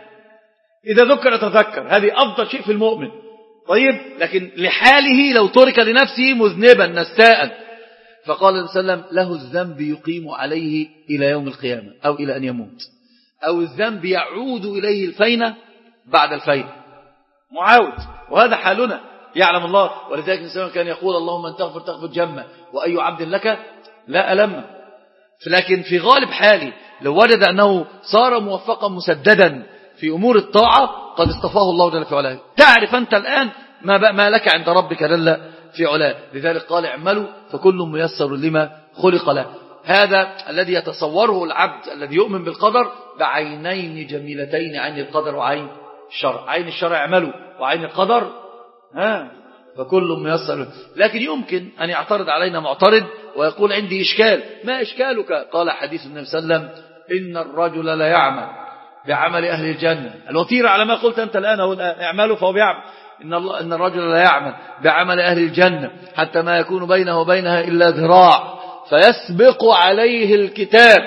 إذا ذكر تذكر، هذه أفضل شيء في المؤمن. طيب لكن لحاله لو ترك لنفسه مذنبا نساء، فقال النبي صلى الله عليه وسلم له الذنب يقيم عليه إلى يوم القيامة أو إلى أن يموت، أو الذنب يعود إليه الفينة بعد الفينة معاود، وهذا حالنا يعلم الله. ولذلك النبي كان يقول اللهم أن تغفر تغفر جمة وأي عبد لك لا ألم. لكن في غالب حالي لو وجد أنه صار موفقا مسددا في أمور الطاعة قد اصطفاه الله جل في علاه. تعرف أنت الآن ما, ما لك عند ربك جل في علاه. لذلك قال اعملوا فكل ميسر لما خلق له. هذا الذي يتصوره العبد الذي يؤمن بالقدر بعينين جميلتين، عين القدر وعين الشرع. عين الشرع اعملوا، وعين القدر ها فكل ميسر. لكن يمكن أن يعترض علينا معترض ويقول عندي إشكال. ما إشكالك؟ قال حديث النبي صلى الله عليه وسلم إن الرجل لا يعمل بعمل أهل الجنة. الوتيرة على ما قلت أنت الآن اعملوا فهو بيعمل. إن, الله إن الرجل لا يعمل بعمل أهل الجنة حتى ما يكون بينه وبينها إلا ذراع فيسبق عليه الكتاب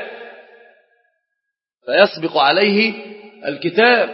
فيسبق عليه الكتاب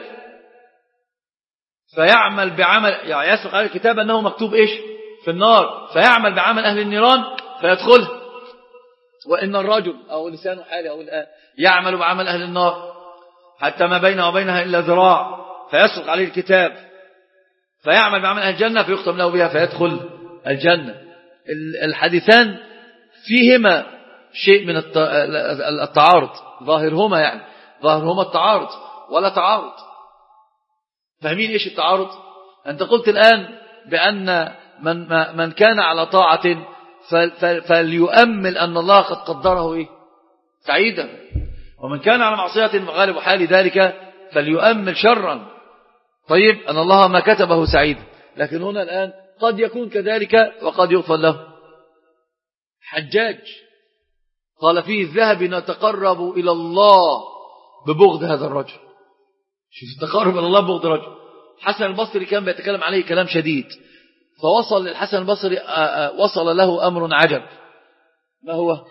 فيعمل بعمل، يعني يسبق عليه الكتاب أنه مكتوب إيش في النار، فيعمل بعمل أهل النيران فيدخله. وإن الرجل أو لسانه حالي أو الآن يعمل بعمل أهل النار حتى ما بينه وبينها إلا ذراع فيسبق عليه الكتاب فيعمل بعمل أهل الجنة فيختم له بها فيدخل الجنة. الحديثان فيهما شيء من التعارض، ظاهرهما يعني ظاهرهما التعارض ولا تعارض. فاهمين إيش التعارض؟ أنت قلت الآن بأن من, من كان على طاعة فليؤمل أن الله قد قدره إيه؟ سعيدا، ومن كان على معصية غالب حال ذلك فليؤمل شرا. طيب أن الله ما كتبه سعيدا. لكن هنا الآن قد يكون كذلك وقد يغفر له. حجاج قال فيه الذهب نتقرب إلى الله ببغض هذا الرجل. شوف التقرب إلى الله ببغض الرجل. حسن البصري كان بيتكلم عليه كلام شديد، فوصل للحسن البصري وصل له أمر عجب. ما هو؟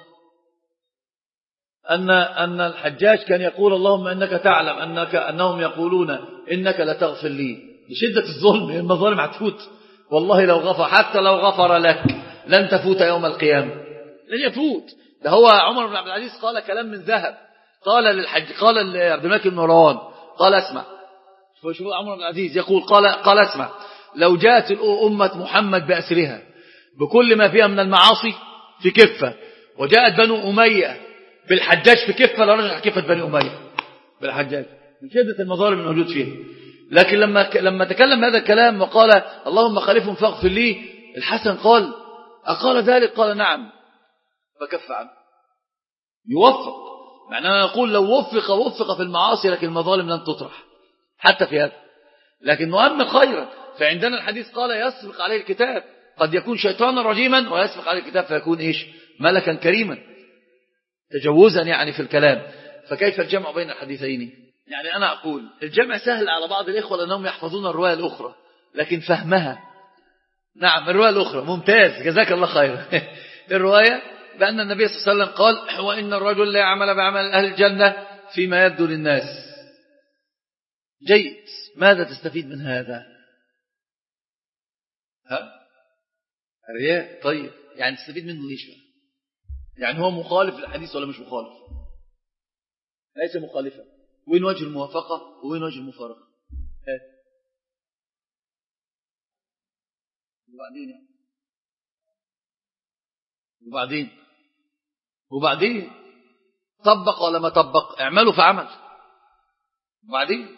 أن أن الحجاج كان يقول اللهم إنك تعلم أنك أنهم يقولون إنك لتغفر لي. لشدة الظلم، المظالم هتفوت والله، لو غفر حتى لو غفر لك لن تفوت يوم القيامة، لن يفوت. ده هو عمر بن عبد العزيز قال كلام من ذهب، قال للحج قال لعبد الملك بن مروان قال اسمع، شوف عمر بن العزيز يقول قال قال اسمع، لو جاءت أمة محمد بأسرها بكل ما فيها من المعاصي في كفة، وجاءت بنو أمية بالحجاج في كفة، لرجع كفة بني أمية بالحجاج من شدة المظالم الموجود فيها. لكن لما لما تكلم هذا الكلام وقال اللهم خالفهم فاغفر لي، الحسن قال أقال ذلك؟ قال نعم، فكف عنه. يوفق، معناه نقول لو وفق وفق في المعاصي، لكن المظالم لن تطرح حتى في هذا. لكن نؤمن خيرا، فعندنا الحديث قال يسبق عليه الكتاب، قد يكون شيطانا رجيما ويسبق عليه الكتاب فيكون إيش؟ ملكا كريما، تجوزا يعني في الكلام. فكيف الجمع بين الحديثين؟ يعني أنا أقول الجمع سهل على بعض الإخوة لأنهم يحفظون الرواية الأخرى، لكن فهمها، نعم الرواية الأخرى ممتاز جزاك الله خير. الرواية بأن النبي صلى الله عليه وسلم قال وإن الرجل لا يعمل بعمل أهل الجنة فيما يبدو للناس. جيد، ماذا تستفيد من هذا؟ ها؟ الرياء. طيب يعني تستفيد منه ليش بقى؟ يعني هو مخالف للحديث ولا مش مخالف؟ ليس مخالفا. وين وجه الموافقة وين وجه المفارقة؟ هات. وبعدين يعني. وبعدين وبعدين طبق ولا ما طبق؟ اعملوا فعمل. وبعدين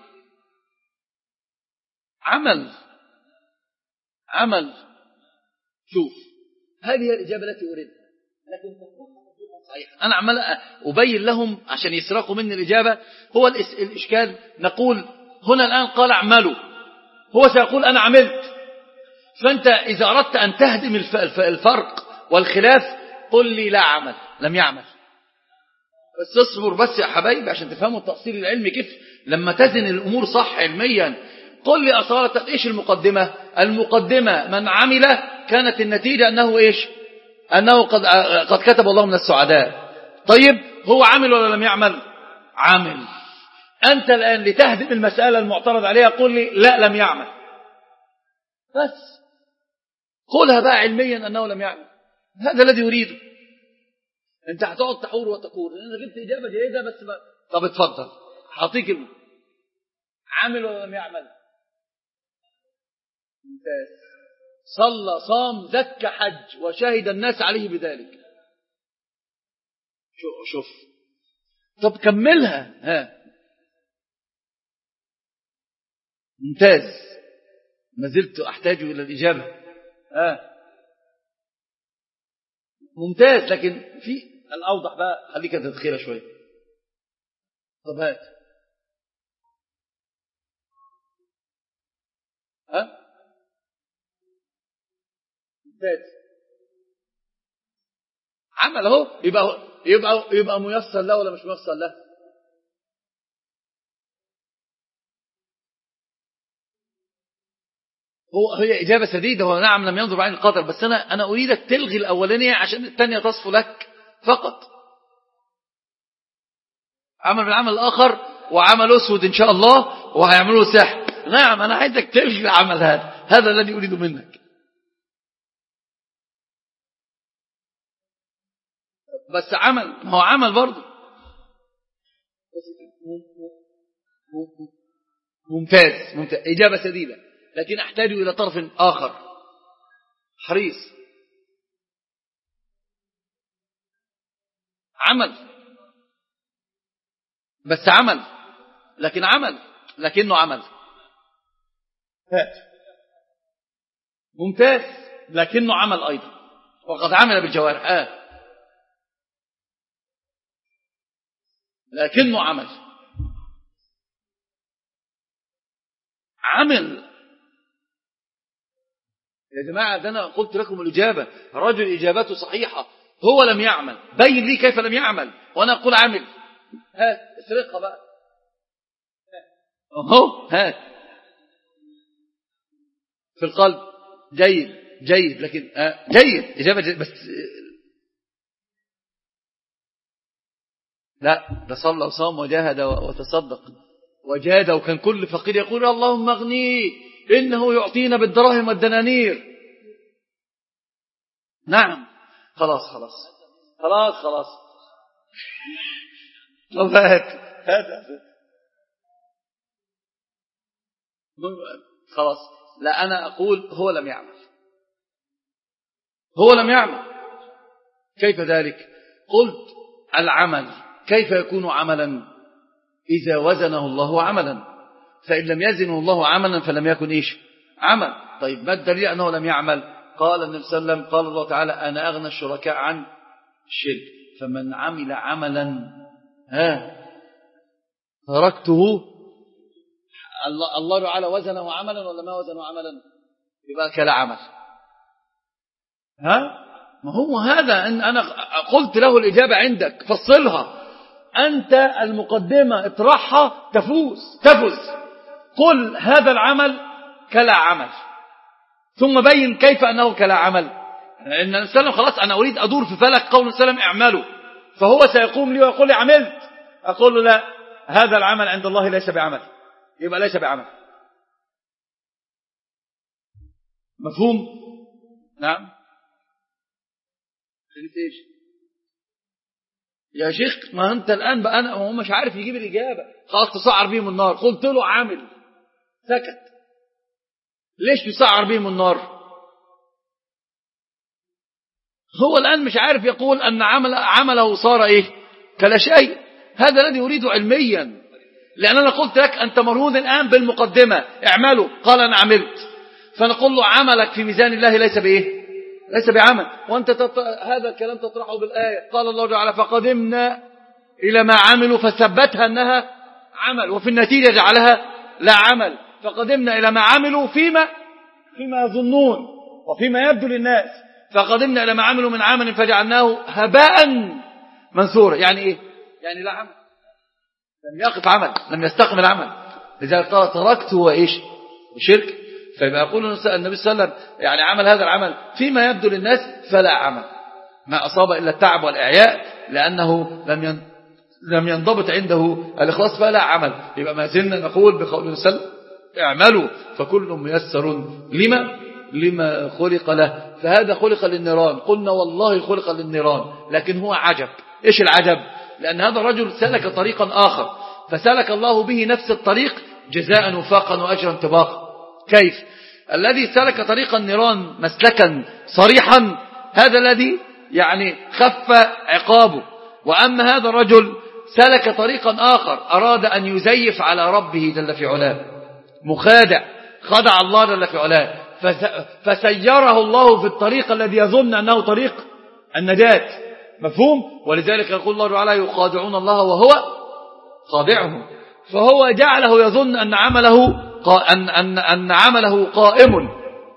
عمل عمل شوف، هذه الإجابة التي أريدها، لكن صحيح أنا عمال أبين لهم عشان يسرقوا مني الإجابة. هو الإشكال نقول هنا الآن قال اعملوا، هو سيقول أنا عملت. فأنت إذا أردت أن تهدم الفرق والخلاف قل لي لا عمل، لم يعمل. بس اصبر بس يا حبايبي عشان تفهموا التفصيل العلمي كيف لما تزن الأمور صح علميا. قل لي أصالة إيش المقدمة؟ المقدمة من عمل كانت النتيجة أنه إيش؟ أنه قد, قد كتب الله من السعداء. طيب هو عمل ولا لم يعمل؟ عمل. أنت الآن لتهدم المسألة المعترض عليها قل لي لا لم يعمل، بس قولها بقى علميا أنه لم يعمل. هذا الذي يريده. أنت هتقعد تحور وتقول أنا جبت إجابة جيدة بس بقى. طب اتفضل حاطيك الم... عمل ولا لم يعمل؟ ممتاز. صلى صام زكى حج وشهد الناس عليه بذلك. شوف شوف طب كملها. ها ممتاز، ما زلت أحتاج إلى الإجابة. ها ممتاز، لكن في الأوضح بقى خليك تدخيلها شوية. طب هات. ها ممتاز، عمل اهو. يبقى يبقى يبقى ميسر له ولا مش ميسر له؟ هو هي إجابة سديدة. هو نعم لم ينظر بعين القدر، بس أنا أنا أريدك تلغي الأولانية عشان الثانية تصفو لك فقط. عمل بالعمل الآخر وعمل أسود إن شاء الله وهيعملوا سحر. نعم أنا عايزك تلغي العمل هذا، هذا الذي أريد منك. بس عمل، ما هو عمل برضه. ممتاز ممتاز، إجابة سديدة، لكن أحتاج إلى طرف آخر حريص. عمل بس عمل، لكن عمل لكنه عمل. ممتاز، لكنه عمل أيضا وقد عمل بالجوارح. آه. لكنه عمل عمل يا جماعة ده أنا قلت لكم الإجابة، رجل إجابته صحيحة، هو لم يعمل، بين لي كيف لم يعمل وأنا أقول عمل. هات اسرقها بقى، أهو هات في القلب. جيد جيد، لكن آه جيد إجابة جيد، بس لا، ده صلى وصام وجاهد وتصدق وجاد، وكان كل فقير يقول اللهم اغنيه إنه يعطينا بالدراهم والدنانير. نعم خلاص خلاص خلاص خلاص طب هات هات خلاص. لا أنا أقول هو لم يعمل، هو لم يعمل. كيف ذلك؟ قلت العمل كيف يكون عملا؟ إذا وزنه الله عملا، فإن لم يزنه الله عملا فلم يكن إيش؟ عمل. طيب ما الدليل أنه لم يعمل؟ قال النبي صلى الله عليه وسلم، قال الله تعالى أنا أغنى الشركاء عن الشرك، فمن عمل عملا ها تركته. الله, الله تعالى وزنه عملا ولا ما وزنه عملا؟ يبقى كلا عمل. ها ما هو هذا، إن أنا قلت له الإجابة عندك، فصلها أنت، المقدمة اطرحها تفوز تفوز. قل هذا العمل كلا عمل، ثم بين كيف أنه كلا عمل. إن السلام خلاص أنا أريد أدور في فلك قول السلام اعملوا، فهو سيقوم لي ويقول لي عملت، أقول له لا، هذا العمل عند الله ليس بعمل، يبقى ليس بعمل. مفهوم؟ نعم. ايش يا شيخ؟ ما أنت الآن بقى أنا هو مش عارف يجيب الإجابة، خلاص تسعر بهم النار. قلت له عامل، سكت. ليش تسعر بهم النار؟ هو الآن مش عارف يقول أن عمل عمله صار إيه؟ كلا شيء. هذا الذي يريده علميا، لأن أنا قلت لك أنت مرهون الآن بالمقدمة اعملوا، قال أنا عملت، فنقول له عملك في ميزان الله ليس بإيه؟ ليس بعمل. وأنت تط... هذا الكلام تطرحه بالآية، قال الله تعالى فقدمنا إلى ما عملوا فثبتها أنها عمل، وفي النتيجة جعلها لا عمل. فقدمنا إلى ما عملوا فيما فيما يظنون وفيما يبدو للناس، فقدمنا إلى ما عملوا من عمل فجعلناه هباء منثورا. يعني إيه؟ يعني لا عمل، لم يقف عمل، لم يستقبل عمل. لذلك قال تركته وإيش؟ وشرك. فيبقى يقول النبي صلى الله عليه وسلم يعني عمل هذا العمل فيما يبدو للناس فلا عمل، ما أصاب إلا التعب والإعياء، لأنه لم لم ينضبط عنده الإخلاص فلا عمل. يبقى ما زلنا نقول بقول النبي صلى الله عليه وسلم اعملوا فكل ميسر لما لما خلق له. فهذا خلق للنيران، قلنا والله خلق للنيران، لكن هو عجب. إيش العجب؟ لأن هذا الرجل سلك طريقا آخر، فسلك الله به نفس الطريق جزاء وفاقا وأجرا طباقا. كيف؟ الذي سلك طريق النيران مسلكا صريحا هذا الذي يعني خف عقابه، وأما هذا الرجل سلك طريقا آخر أراد أن يزيف على ربه جل في علاه، مخادع، خدع الله جل في علاه، فسيره الله في الطريق الذي يظن أنه طريق النجاة. مفهوم؟ ولذلك يقول الله تعالى يخادعون الله وهو خادعهم، فهو جعله يظن أن عمله أن, أن, أن عمله قائم،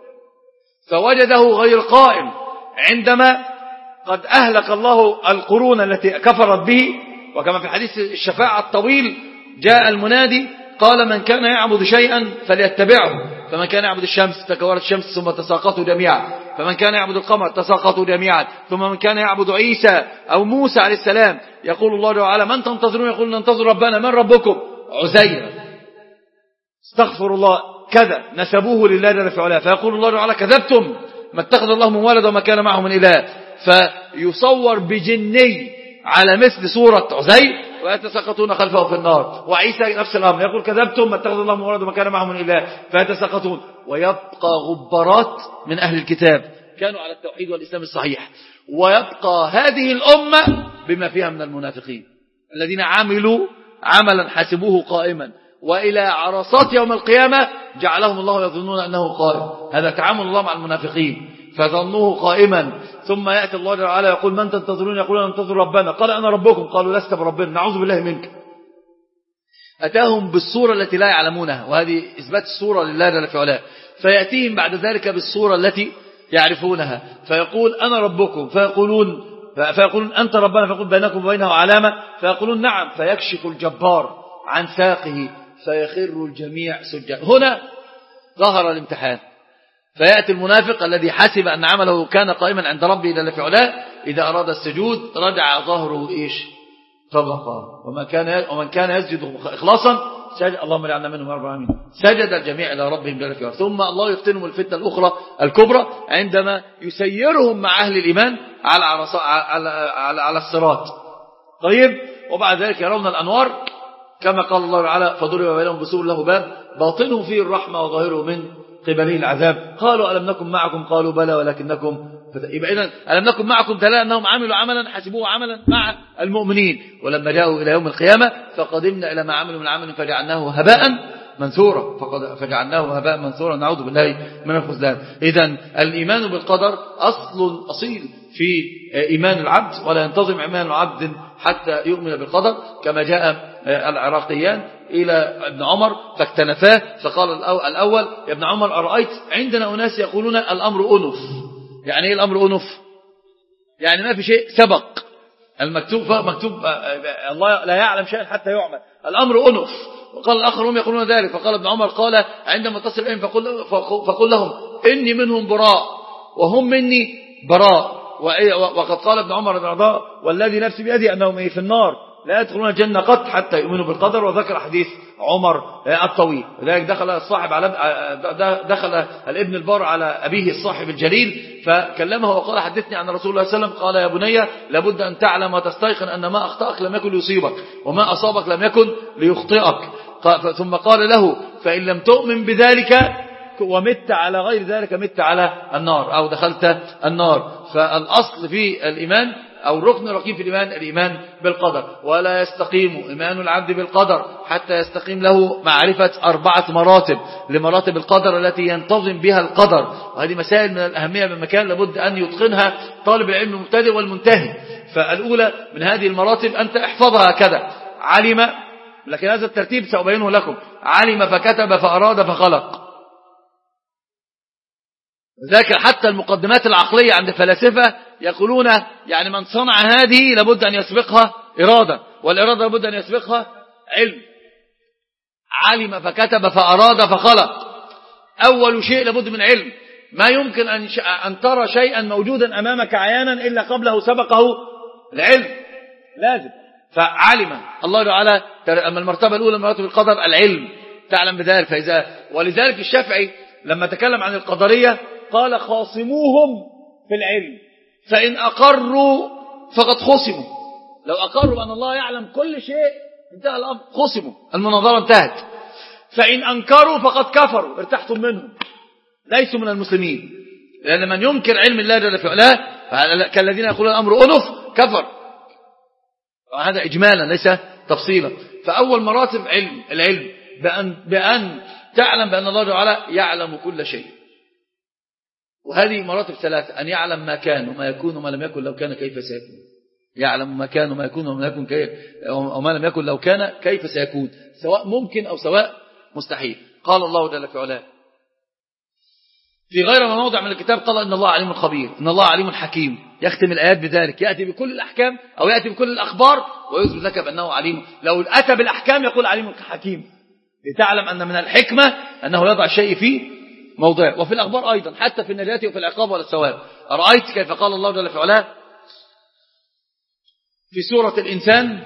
فوجده غير قائم عندما قد أهلك الله القرون التي كفرت به. وكما في حديث الشفاعة الطويل جاء المنادي قال من كان يعبد شيئا فليتبعه، فمن كان يعبد الشمس تكورت الشمس ثم تساقطوا جميعا، فمن كان يعبد القمر تساقطوا جميعا، ثم من كان يعبد عيسى أو موسى عليه السلام يقول الله تعالى من تنتظرون؟ يقول ننتظر ربنا. من ربكم؟ عزير. استغفر الله، كذا نسبوه لله جل في علاه، فيقول الله تعالى كذبتم، ما اتخذ الله من ولد وما كان معه من إله، فيصور بجني على مثل صورة عزير ويتساقطون خلفه في النار. وعيسى نفس الأمر يقول كذبتم، ما اتخذ الله من ولد وما كان معه من إله، فيتساقطون. ويبقى غبارات من أهل الكتاب كانوا على التوحيد والإسلام الصحيح، ويبقى هذه الأمة بما فيها من المنافقين الذين عملوا عملا حسبوه قائما، وإلى عرصات يوم القيامة جعلهم الله يظنون أنه قائم. هذا تعامل الله مع المنافقين، فظنوه قائما، ثم يأتي الله تعالى يقول من تنتظرون؟ يقولون ننتظر ربنا. قال أنا ربكم. قالوا لست بربنا، نعوذ بالله منك. أتاهم بالصورة التي لا يعلمونها، وهذه إثبات الصورة لله جل في علاه. فيأتيهم بعد ذلك بالصورة التي يعرفونها فيقول أنا ربكم فيقولون فيقولون أنت ربنا فيقول بينكم وبينه علامة فيقولون نعم فيكشف الجبار عن ساقه فيخر الجميع سجدا. هنا ظهر الامتحان فيأتي المنافق الذي حسب أن عمله كان قائما عند ربه جل في علاه إذا أراد السجود رجع ظهره إيش طبقا وما كان ومن كان يسجد إخلاصا سجد اللهم اجعلنا منهم رب العالمين سجد الجميع إلى ربهم جل في علاه. ثم الله يفتنهم الفتنة الأخرى الكبرى عندما يسيرهم مع أهل الإيمان على على على, على الصراط. طيب وبعد ذلك يرون الأنوار كما قال الله تعالى فضرب بينهم بسور له باب باطنه فيه الرحمة وظاهره من قبله العذاب. قالوا ألم نكن معكم قالوا بلى ولكنكم يبقى إذن ألم نكن معكم دلالة أنهم عملوا عملا حسبوه عملا مع المؤمنين ولما جاءوا إلى يوم القيامة فقدمنا إلى ما عملوا من عمل فجعلناه هباء منثورا فجعلناه هباء منثورا نعوذ بالله من الخذلان. إذن الإيمان بالقدر أصل أصيل في إيمان العبد ولا ينتظم إيمان العبد حتى يؤمن بالقدر كما جاء العراقيان إلى ابن عمر فاكتنفاه فقال الأول يا ابن عمر أرأيت عندنا أناس يقولون الأمر أنف. يعني إيه الأمر أنف؟ يعني ما في شيء سبق المكتوب مكتوب الله لا يعلم شيئا حتى يعمل الأمر أنف. وقال الآخر هم يقولون ذلك فقال ابن عمر قال عندما تصل إليهم فقل, فقل لهم إني منهم براء وهم مني براء. وقد قال ابن عمر بن عطاء والذي نفسي بيدي أنهم في النار لا يدخلون الجنة قط حتى يؤمنوا بالقدر. وذكر حديث عمر الطويل لذلك دخل الصاحب على دخل الابن البار على أبيه الصاحب الجليل فكلمه وقال حدثني عن رسول الله صلى الله عليه وسلم قال يا بني لابد أن تعلم وتستيقن أن ما أخطأك لم يكن ليصيبك وما أصابك لم يكن ليخطئك. ثم قال له فإن لم تؤمن بذلك ومت على غير ذلك مت على النار أو دخلت النار. فالأصل في الإيمان أو الركن الركين في الإيمان الإيمان بالقدر ولا يستقيم إيمان العبد بالقدر حتى يستقيم له معرفة أربعة مراتب لمراتب القدر التي ينتظم بها القدر. وهذه مسائل من الأهمية بمكان لابد أن يتقنها طالب العلم المبتدئ والمنتهي. فالأولى من هذه المراتب أنت احفظها كذا علم لكن هذا الترتيب سأبينه لكم علم فكتب فأراد فخلق. ذاك حتى المقدمات العقلية عند الفلاسفة يقولون يعني من صنع هذه لابد أن يسبقها إرادة والإرادة لابد أن يسبقها علم. علم فكتب فأراد فخلق أول شيء لابد من علم. ما يمكن أن, أن ترى شيئا موجودا أمامك عيانا إلا قبله سبقه العلم لازم. فعلم الله تعالى أما المرتبة الأولى مراتب القدر العلم تعلم بذلك. فإذا ولذلك الشافعي لما تكلم عن القدرية قال خاصموهم في العلم فإن أقروا فقد خصموا. لو أقروا بأن الله يعلم كل شيء انتهى الأمر خصموا المناظرة انتهت. فإن أنكروا فقد كفروا ارتحتم منهم ليسوا من المسلمين لأن من ينكر علم الله جل في علاه كالذين يقولون الأمر أنف كفر. هذا إجمالا ليس تفصيلا. فأول مراتب علم العلم بأن, بأن تعلم بأن الله تعالى يعلم كل شيء. وهذه مراتب ثلاثة أن يعلم ما كان وما يكون وما لم يكن لو كان كيف سيكون. يعلم ما كان وما يكون وما, يكون كيف وما لم يكن لو كان كيف سيكون سواء ممكن أو سواء مستحيل. قال الله جل في علاه في غير ما موضع من الكتاب قال إن الله عليم خبير إن الله عليم حكيم. يختم الآيات بذلك يأتي بكل الأحكام أو يأتي بكل الأخبار ويثبت لك بأنه عليم. لو أتى بالأحكام يقول عليم حكيم لتعلم أن من الحكمة أنه يضع الشيء في موضوع. وفي الأخبار أيضا حتى في النجاة وفي العقاب والثواب. أرأيت كيف قال الله جل في علاه في سورة الإنسان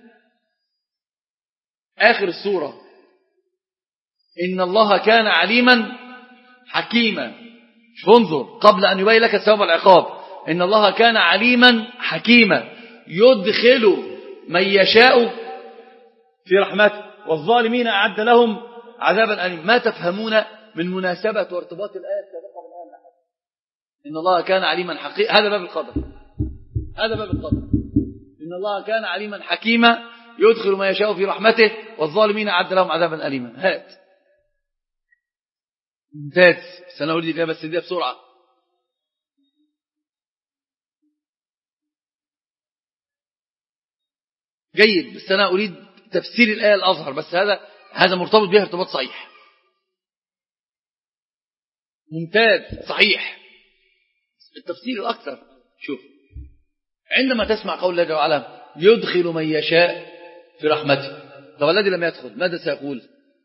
آخر السورة إن الله كان عليما حكيما. انظر قبل أن يبين لك الثواب والعقاب إن الله كان عليما حكيما يدخل من يشاء في رحمته والظالمين أعد لهم عذابا أليما. ما تفهمون من مناسبة وارتباط الآية السابقة بالآية؟ إن الله كان عليما حكيما. هذا باب القدر هذا باب القدر إن الله كان عليما حكيما يدخل ما يشاء في رحمته والظالمين أعد لهم عذابا أليما. هات ممتاز. سنة أريد إليها بس دي بسرعة. جيد بس أنا أريد تفسير الآية الأظهر بس هذا هذا مرتبط بها ارتباط صحيح. ممتاز صحيح. التفسير الأكثر، شوف، عندما تسمع قول الله جل وعلا يدخل من يشاء في رحمته، طب الذي لم يدخل ماذا سيقول؟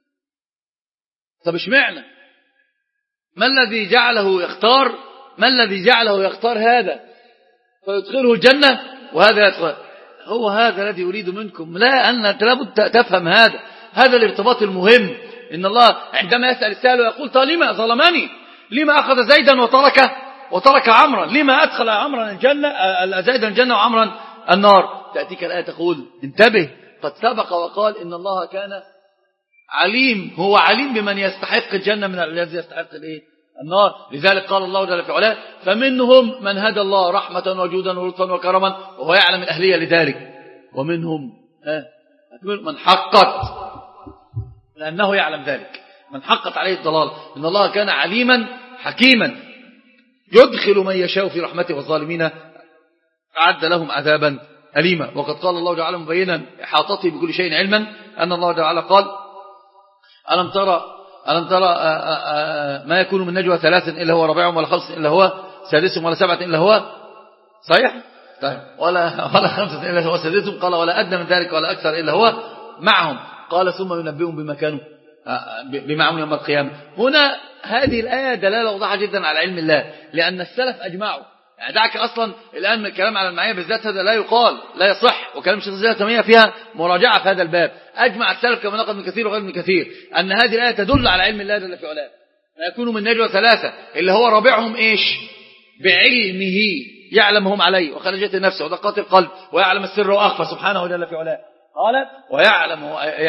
طب اشمعنى؟ ما الذي جعله يختار ما الذي جعله يختار هذا فيدخله الجنة وهذا يدخل؟ هو هذا الذي يريد منكم. لا، أن لابد تفهم هذا هذا الارتباط المهم. إن الله عندما يسأل السائل ويقول طيب لما ظلمني، لما أخذ زيدا وترك وترك عمرا، لما أدخل عمرا الجنة زيدا الجنة وعمرا النار؟ تأتيك الآية تقول انتبه، قد سبق وقال إن الله كان عليم، هو عليم بمن يستحق الجنة من الذي يستحق الايه النار. لذلك قال الله جل في علاه فمنهم من هدى الله رحمة وجودا ولطفا وكرما وهو يعلم الأهلية لذلك، ومنهم من حقت، لأنه يعلم ذلك، من حقت عليه الضلال. إن الله كان عليما حكيما يدخل من يشاء في رحمته، والظالمين أعد لهم عذابا أليما. وقد قال الله تعالى مبينا إحاطته بكل شيء علما أن الله تعالى قال ألم ترى ألم ترى ما يكون من نجوى ثلاث إلا هو رابعهم ولا خمس إلا هو سادسهم ولا سبعة إلا هو، صحيح؟ طيب، ولا ولا خمسة إلا هو سادسهم، قال ولا أدنى من ذلك ولا أكثر إلا هو معهم، قال ثم ينبئهم بما كانوا بما عملوا يوم القيامة. هنا هذه الآية دلالة واضحة جدا على علم الله، لأن السلف أجمعوا. يعني دعك أصلا الآن من الكلام على المعية بالذات هذا لا يقال لا يصح، وكلام الشيخ الإسلام تيمية فيها مراجعة في هذا الباب. أجمع السلف كما نقل من كثير وغير من كثير أن هذه الآية تدل على علم الله جل في علاه. ما يكون من نجوى ثلاثة اللي هو رابعهم إيش؟ بعلمه يعلمهم عليه وخلجة النفس ودقات القلب ويعلم السر وأخفى سبحانه جل في علاه. قال ويعلم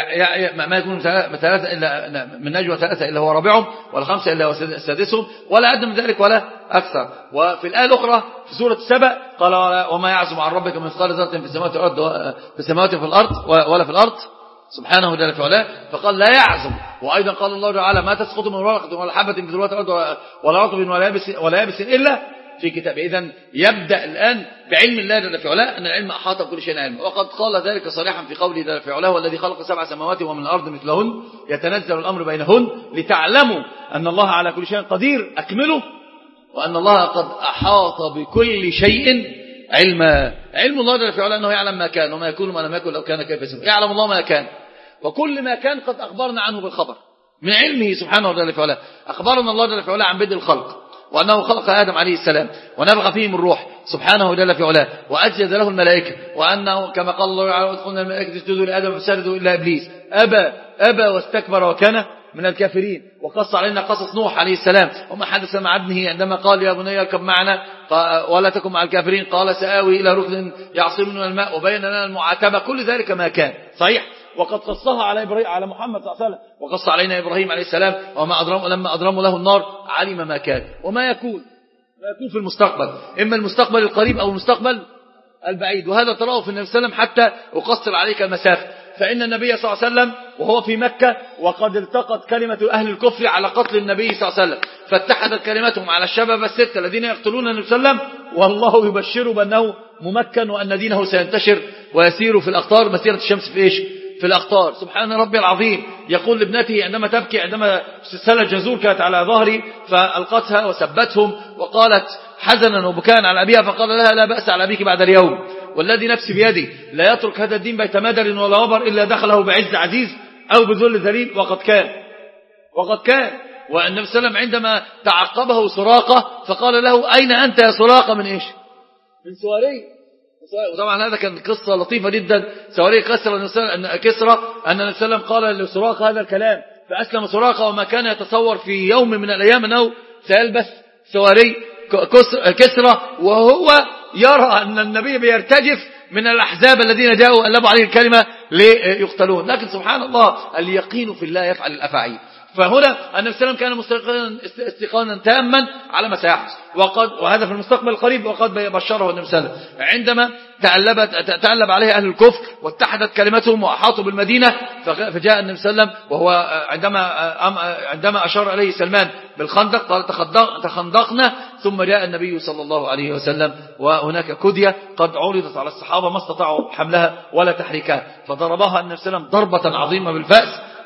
ما يكون من ثلاثة إلا من نجوى ثلاثة إلا هو رابعهم ولا خمسة إلا هو سادسهم ولا أدنى من ذلك ولا أكثر. وفي الآية الأخرى في سورة السبأ قال وما يعزم عن ربك من مثقال ذرة في السماوات والأرض في السماوات في الأرض ولا في الأرض سبحانه جل في علاه، فقال لا يعزم. وأيضا قال الله تعالى ما تسقط من ورقة ولا حبة في ذروات الأرض ولا رطب ولا يابس ولا يابس إلا في كتاب. إذن يبدأ الآن بعلم الله جل في علاه، أن العلم أحاط بكل شيء علما. وقد قال ذلك صريحا في قوله جل في علاه والذي خلق سبع سماوات ومن الأرض مثلهن يتنزل الأمر بينهن لتعلموا أن الله على كل شيء قدير أكمله وأن الله قد أحاط بكل شيء علما. علم الله جل في علاه أنه يعلم ما كان وما يكون وما لم يكن لو كان كيف يكون. يعلم الله ما كان وكل ما كان قد أخبرنا عنه بالخبر من علمه سبحانه جل في علاه. أخبرنا الله جل في علاه عن بدء الخلق وأنه خلق آدم عليه السلام ونبغى فيه من روح سبحانه جل في علاه وأجد له الملائكة، وأنه كما قال الله تعالى وادخلنا الملائكة اسجدوا لآدم فسجدوا إلا إبليس أبى أبى واستكبر وكان من الكافرين. وقص علينا قصص نوح عليه السلام وما حدث مع ابنه عندما قال يا بني اركب معنا ولا تكن مع الكافرين، قال سآوي إلى ركن يعصمني من الماء وبين لنا المعاتبة. كل ذلك ما كان صحيح. وقد قصها على إبراهيم على محمد صلى الله عليه وسلم وقص علينا إبراهيم عليه السلام وما أضرم لما أضرموا له النار علم ما كان وما يكون ما يكون في المستقبل، إما المستقبل القريب أو المستقبل البعيد. وهذا تراه في النبي صلى الله عليه وسلم حتى أقصر عليك المسافة. فإن النبي صلى الله عليه وسلم وهو في مكة وقد التقت كلمة أهل الكفر على قتل النبي صلى الله عليه وسلم فاتحدت كلمتهم على الشباب الستة الذين يقتلون النبي صلى الله عليه وسلم، والله يبشر بأنه ممكن وأن دينه سينتشر ويسير في الأقطار مسيرة الشمس في إيش؟ في الأقطار. سبحان ربي العظيم. يقول لابنته عندما تبكي عندما سلسلة جزور كانت على ظهري فألقتها وسبتهم وقالت حزنا وبكاء على أبيها فقال لها لا بأس على أبيك بعد اليوم والذي نفسي بيدي لا يترك هذا الدين بيت مدر ولا وبر إلا دخله بعز عزيز أو بذل ذليل. وقد كان وقد كان والنبي صلى الله عليه وسلم عندما تعقبه سراقة فقال له أين أنت يا سراقة؟ من إيش؟ من سواري. وطبعا هذا كان قصة لطيفة جدا. سواري كسرى كسرى أن النبي صلى الله عليه وسلم قال لسراقة هذا الكلام فأسلم سراقة وما كان يتصور في يوم من الأيام أنه سيلبس سواري كسرى وهو يرى أن النبي بيرتجف من الأحزاب الذين جاءوا ألبوا عليه الكلمة ليقتلون. لكن سبحان الله اليقين في الله يفعل الأفاعيل. فهنا النبي صلى الله عليه وسلم كان مستيقنا استيقانا تاما على ما سيحدث وقد وهذا في المستقبل القريب. وقد بشره النبي صلى الله عليه وسلم عندما تألبت تألب عليه أهل الكفر واتحدت كلمتهم وأحاطوا بالمدينة فجاء النبي صلى الله عليه وسلم وهو عندما عندما أشار عليه سلمان بالخندق قال تخندقنا ثم جاء النبي صلى الله عليه وسلم وهناك كدية قد عرضت على الصحابة ما استطاعوا حملها ولا تحريكها فضربها النبي صلى الله عليه وسلم ضربة عظيمة بالفأس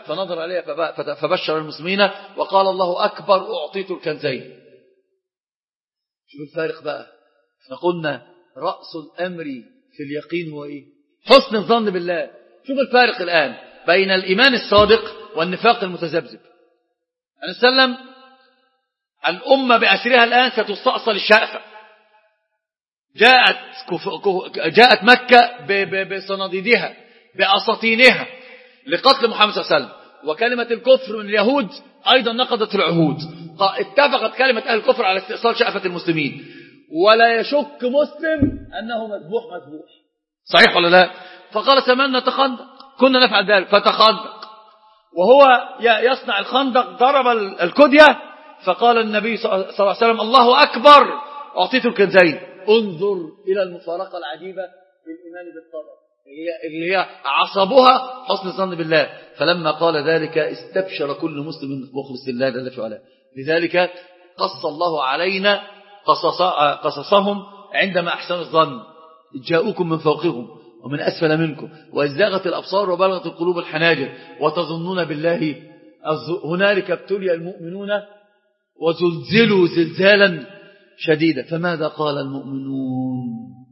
فنظر عليها فبشر المسلمين وقال الله أكبر أعطيت الكنزين. شوف الفارق بقى. فقلنا رأس الأمر في اليقين هو إيه؟ حسن الظن بالله. شوف الفارق الآن بين الإيمان الصادق والنفاق المتذبذب. عليه السلام الأمة بأسرها الآن ستستأصل الشأفة. جاءت, جاءت مكة بصناديدها بأساطينها لقتل محمد صلى الله عليه وسلم، وكلمة الكفر من اليهود أيضا نقضت العهود. اتفقت كلمة أهل الكفر على استئصال شأفة المسلمين، ولا يشك مسلم أنه مذبوح مذبوح، صحيح ولا لا؟ فقال سمعنا نتخندق، كنا نفعل ذلك فتخندق، وهو يصنع الخندق ضرب الكدية، فقال النبي صلى الله عليه وسلم الله أكبر أعطيته الكنزين. انظر إلى المفارقة العجيبة بالإيمان بالقدر اللي هي عصبها حسن الظن بالله. فلما قال ذلك استبشر كل مسلم مخلص لله جل في علاه. لذلك قص الله علينا قصص قصصهم عندما أحسنوا الظن. جاءوكم من فوقهم ومن أسفل منكم وإذ زاغت الأبصار وبلغت القلوب الحناجر وتظنون بالله. هنالك ابتلي المؤمنون وزلزلوا زلزالا شديدا. فماذا قال المؤمنون؟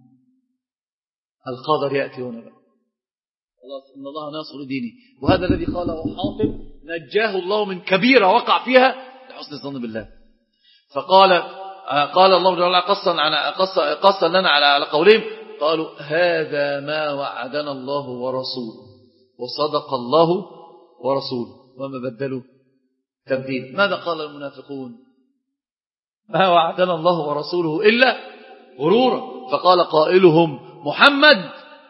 القدر يأتي هنا بقى. خلاص إن الله ناصر دينه. وهذا الذي قاله حاطب نجاه الله من كبيرة وقع فيها لحسن الظن بالله. فقال قال الله تعالى قصا قصا قصا لنا على على قولهم قالوا هذا ما وعدنا الله ورسوله وصدق الله ورسوله وما بدلوا تبديل. ماذا قال المنافقون؟ ما وعدنا الله ورسوله إلا غرورا. فقال قائلهم محمد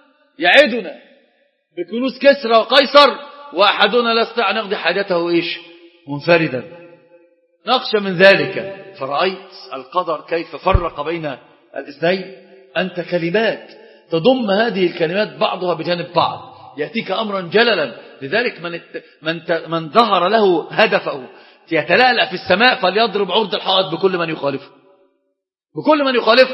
يعدنا بكنوز كسرى وقيصر وأحدنا لا يستطيع أن يقضي حاجته إيش منفردا، نخشى من ذلك. فرأيت القدر كيف فرق بين الاثنين. أنت كلمات تضم هذه الكلمات بعضها بجانب بعض، يأتيك أمرا جللا. لذلك من من من ظهر له هدفه يتلألأ في السماء فليضرب عرض الحائط بكل من يخالفه، بكل من يخالفه.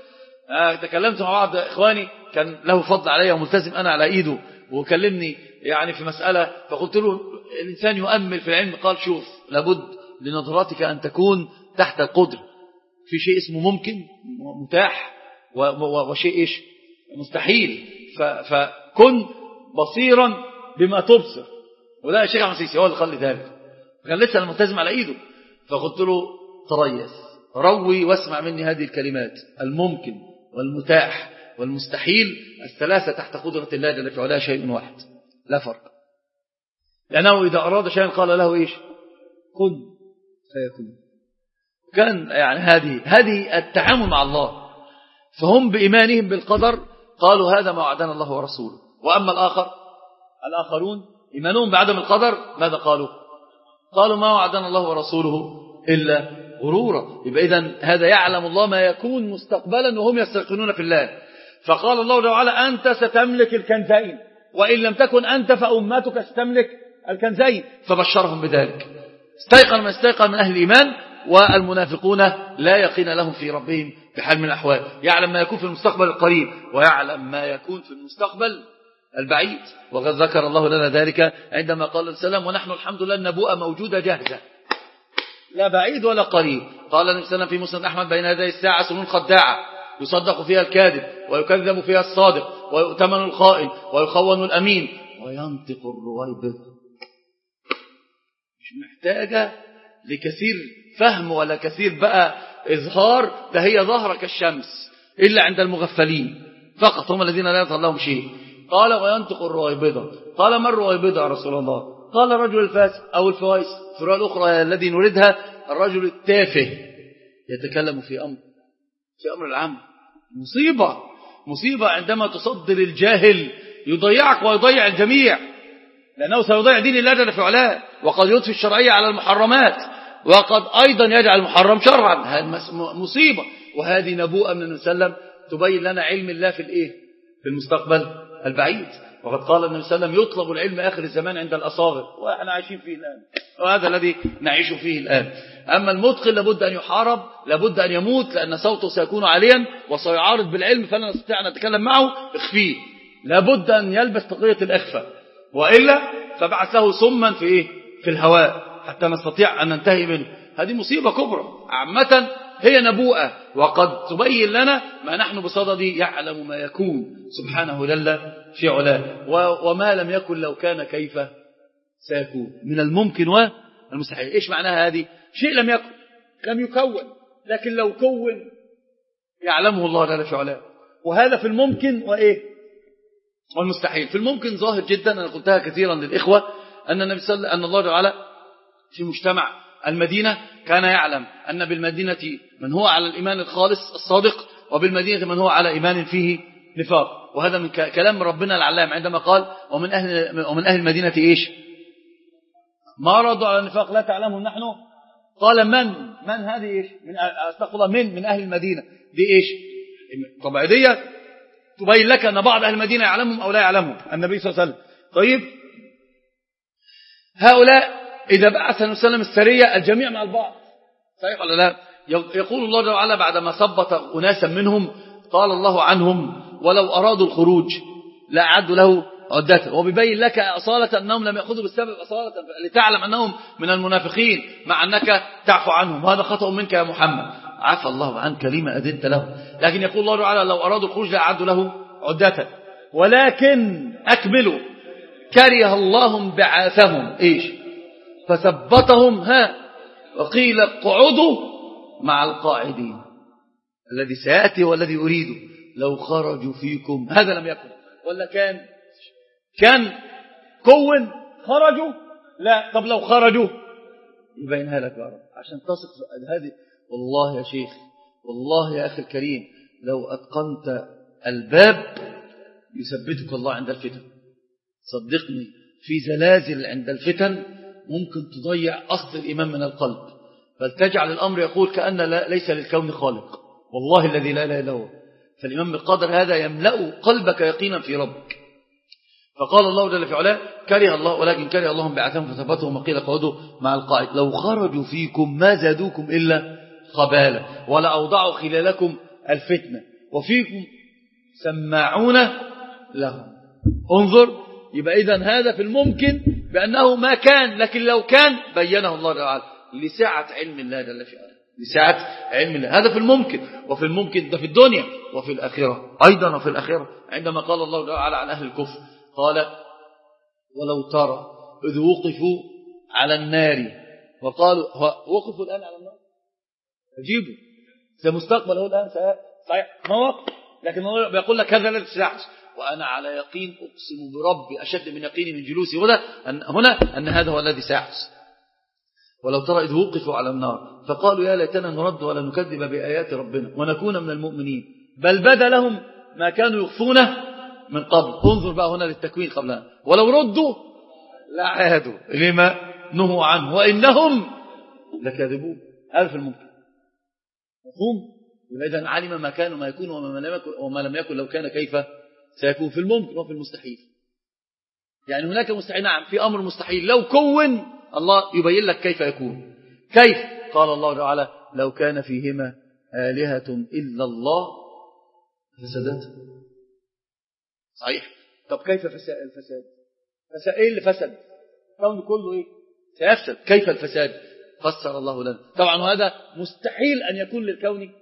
آه تكلمت مع بعض إخواني كان له فضل علي وملتزم أنا على إيده، وكلمني يعني في مسألة، فقلت له الإنسان يؤمل في العلم. قال شوف لابد لنظراتك أن تكون تحت القدر، في شيء اسمه ممكن متاح وشيء إيش مستحيل، فكن بصيرا بما تبصر. وده الشيخ عبد السيسي هو اللي قال لي ذلك، كان لسه الملتزم على إيده. فقلت له تريث روي واسمع مني هذه الكلمات: الممكن والمتاح والمستحيل الثلاثة تحت قدرة الله جل في علاه شيء واحد لا فرق. لأنه إذا أراد شيئا قال له إيش كن فيكون. كان يعني هذه هذه التعامل مع الله. فهم بإيمانهم بالقدر قالوا هذا ما وعدنا الله ورسوله. وأما الآخر الآخرون إيمانهم بعدم القدر ماذا قالوا؟ قالوا ما وعدنا الله ورسوله إلا غرورا. يبقى إذن هذا يعلم الله ما يكون مستقبلا وهم يستيقنون في الله. فقال الله تعالى أنت ستملك الكنزين، وإن لم تكن أنت فأمتك ستملك الكنزين، فبشرهم بذلك. استيقن من استيقن من أهل الإيمان، والمنافقون لا يقين لهم في ربهم بحال من الأحوال. يعلم ما يكون في المستقبل القريب ويعلم ما يكون في المستقبل البعيد. وقد ذكر الله لنا ذلك عندما قال السلام ونحن الحمد لله النبوءة موجودة جاهزة لا بعيد ولا قريب. قال النبي صلى الله عليه وسلم في مسند أحمد بين يدي الساعة سنون خداعة يصدق فيها الكاذب ويكذب فيها الصادق ويؤتمن الخائن ويخون الأمين وينطق الرويبض. مش محتاجة لكثير فهم ولا كثير بقى إظهار، ده هي ظاهرة كالشمس إلا عند المغفلين فقط، هم الذين لا يظهر لهم شيء. قال وينطق الرويبضة. قال ما الرويبضة يا رسول الله؟ قال الرجل الفاسق أو الفوائس. في الرواية الأخرى الذي نريدها الرجل التافه يتكلم في أمر في أمر العام. مصيبة مصيبة عندما تصدر الجاهل يضيعك ويضيع الجميع، لأنه سيضيع دين الله جل في علاه، وقد يضفي الشرعية على المحرمات، وقد أيضا يجعل المحرم شرعا. هذه مصيبة. وهذه نبوءة من النبي صلى الله عليه وسلم تبين لنا علم الله في الإيه في المستقبل البعيد. وقد قال النبي صلى الله عليه وسلم يطلب العلم آخر الزمان عند الأصاغر، وإحنا عايشين فيه الآن، وهذا الذي نعيش فيه الآن. أما المتقن لابد أن يحارب، لابد أن يموت، لأن صوته سيكون عاليا وسيعارض بالعلم فلا نستطيع أن نتكلم معه. اخفيه، لابد أن يلبس تقية الإخفاء. وإلا فبعث له سما في إيه؟ في الهواء حتى نستطيع أن ننتهي منه. هذه مصيبة كبرى عامة، هي نبوءة وقد تبين لنا ما نحن بصدد. يعلم ما يكون سبحانه جل في علاه، وما لم يكن لو كان كيف سيكون من الممكن والمستحيل. إيش معناها هذه؟ شيء لم يكن، لم يكون، لكن لو كون يعلمه الله جل في علاه. وهذا في الممكن وإيه والمستحيل. في الممكن ظاهر جدا، أنا قلتها كثيرا للإخوة، أن النبي صلى الله عليه وسلم أن الله تعالى في مجتمع المدينة كان يعلم أن بالمدينة من هو على الإيمان الخالص الصادق، وبالمدينة من هو على إيمان فيه نفاق. وهذا من كلام ربنا العلام عندما قال ومن أهل, ومن أهل المدينة إيش ما رضوا على النفاق لا تعلمهم نحن. قال من من هذه إيش من أستغفر الله من من أهل المدينة دي إيش طبيعية تبين لك أن بعض أهل المدينة يعلمهم أو لا يعلمهم النبي صلى الله عليه وسلم. طيب هؤلاء إذا بعث النبي صلى الله عليه وسلم السرية الجميع مع البعض، صحيح ولا لا؟ يقول الله جل وعلا بعدما ثبت أناسا منهم قال الله عنهم ولو أرادوا الخروج لأعدوا له عدته، وبيبين لك أصالة أنهم لم يأخذوا بالسبب أصالة لتعلم أنهم من المنافقين مع أنك تعفو عنهم، وهذا خطأ منك يا محمد. عفى الله عنك لما أذنت له. لكن يقول الله تعالى لو أرادوا الخروج لأعدوا له عدته، ولكن أكملوا كره الله بعاثهم إيش فثبتهم ها وقيل اقعدوا مع القاعدين. الذي سيأتي والذي أريده لو خرجوا فيكم، هذا لم يكن ولا كان كان كون خرجوا لا. طب لو خرجوا يبينها لك يا رب عشان تصف هذه. والله يا شيخ، والله يا أخي الكريم، لو أتقنت الباب يثبتك الله عند الفتن. صدقني في زلازل عند الفتن ممكن تضيع أصل الإيمان من القلب، بل تجعل الأمر يقول كأن لا ليس للكون خالق، والله الذي لا إله إلا هو. فالإيمان بالقدر هذا يملأ قلبك يقينا في ربك. فقال الله جل في علاه كره الله ولكن كره الله بعثهم فثبتهم وقيل اقعدوا مع القاعد لو خرجوا فيكم ما زادوكم إلا خبالا ولا أوضعوا خلالكم الفتنة وفيكم سماعون لهم. انظر، يبقى إذن هذا في الممكن بأنه ما كان، لكن لو كان بينه الله تعالى لسعة علم الله جل في علاه، لسعة علم الله. هذا في الممكن. وفي الممكن ده في الدنيا وفي الآخرة أيضا. وفي الآخرة عندما قال الله تعالى عن أهل الكفر قال ولو ترى إذ وقفوا على النار وقالوا وقفوا الآن على النار أجيبوا سمستقبل هو الآن صحيح ما وقف، لكن الله بيقول لك هذا الذي سيحدث وأنا على يقين أقسم بربي أشد من يقيني من جلوسي هنا أن, هنا أن هذا هو الذي سيحدث. ولو ترى إذ وقفوا على النار فقالوا يا ليتنا نرد ولا نكذب بآيات ربنا ونكون من المؤمنين بل بدا لهم ما كانوا يخفونه من قبل. انظر بقى هنا للتكوين قبلها ولو ردوا لعادوا لما نهوا عنه وإنهم لكاذبون. هذا في الممكن مفهوم. إذا علم ما كان وما يكون وما لم يكن, وما لم يكن لو كان كيف سيكون في الممكن وفي المستحيل. يعني هناك مستحيل، نعم في أمر مستحيل لو كون الله يبين لك كيف يكون. كيف؟ قال الله تعالى لو كان فيهما آلهة إلا الله فسدت. صحيح. طب كيف فساد الفساد؟ فساد ايه اللي فسد؟ الكون كله ايه سيفسد. كيف الفساد؟ فسر الله لنا. طبعا هذا مستحيل أن يكون للكون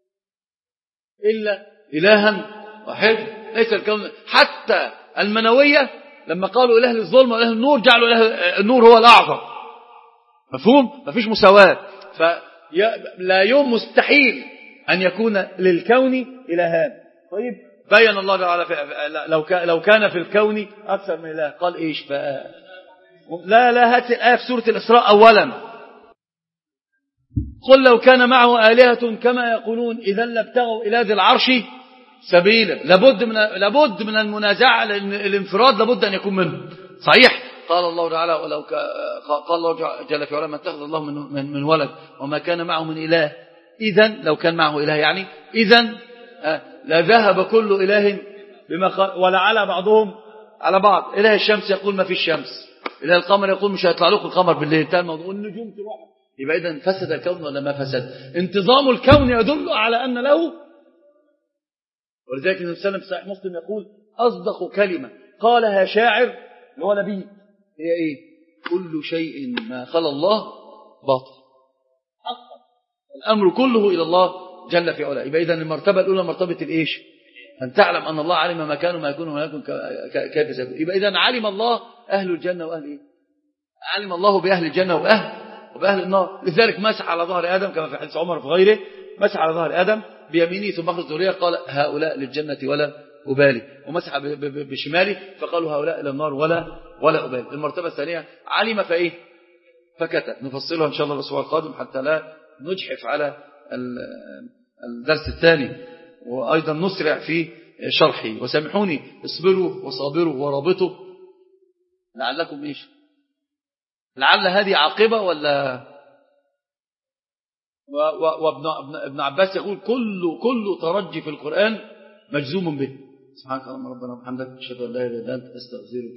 إلا إلها واحد. ليس الكون حتى المنوية لما قالوا إله الظلم وإله النور جعلوا إله النور هو الأعظم. مفهوم؟ مفيش مساواة. فلا يوم مستحيل أن يكون للكون إلهان. طيب بيّن الله تعالى لو لو كان في الكون أكثر من إله قال إيش بقى؟ لا لا هات الآية في سورة الإسراء أولا. قل لو كان معه آلهة كما يقولون إذا لابتغوا إلى ذي العرش سبيلا. لابد من لابد من المنازعة، لأن الانفراد لابد أن يكون منه. صحيح. قال الله تعالى ولو ك... قال الله جل في علاه ما اتخذ الله من من, من ولد وما كان معه من إله إذا لو كان معه إله يعني إذا لذهب كل إله بما خلق ولعلى بعضهم على بعض. إله الشمس يقول ما في الشمس، إله القمر يقول مش هيطلع لكم القمر بالليل، انتهى الموضوع. النجوم تروح. يبقى إذا فسد الكون ولا ما فسد؟ انتظام الكون يدل على أن له. ولذلك النبي صلى الله عليه وسلم في صحيح مسلم يقول أصدق كلمة قالها شاعر اللي هو لبيب هي إيه؟ كل شيء ما خلا الله باطل حقا، الأمر كله إلى الله جل في علاه. يبقى إذن المرتبة الأولى مرتبة الإيش؟ أن تعلم أن الله علم ما كان وما يكون وما يكون كيف سيكون. يبقى إذن علم الله أهل الجنة وأهل إيه؟ علم الله بأهل الجنة وأهل وبأهل النار. لذلك مسح على ظهر آدم كما في حديث عمر في غيره، مسح على ظهر آدم بيمينه ثم أخذ ذرية قال هؤلاء للجنة ولا أبالي، ومسح بشماله فقالوا هؤلاء إلى النار ولا ولا أبالي. المرتبة الثانية علم فإيه؟ فكتب. نفصلها إن شاء الله الأسبوع القادم حتى لا نجحف على الدرس الثاني، وأيضا نسرع في شرحه. وسامحوني اصبروا وصابروا ورابطوا لعلكم إيش؟ لعل هذه عاقبة ولا. وابن ابن عباس يقول كل كل ترجي في القرآن مجزوم به. سبحانك اللهم ربنا وبحمدك اشهد ان لا اله الا انت استغفرك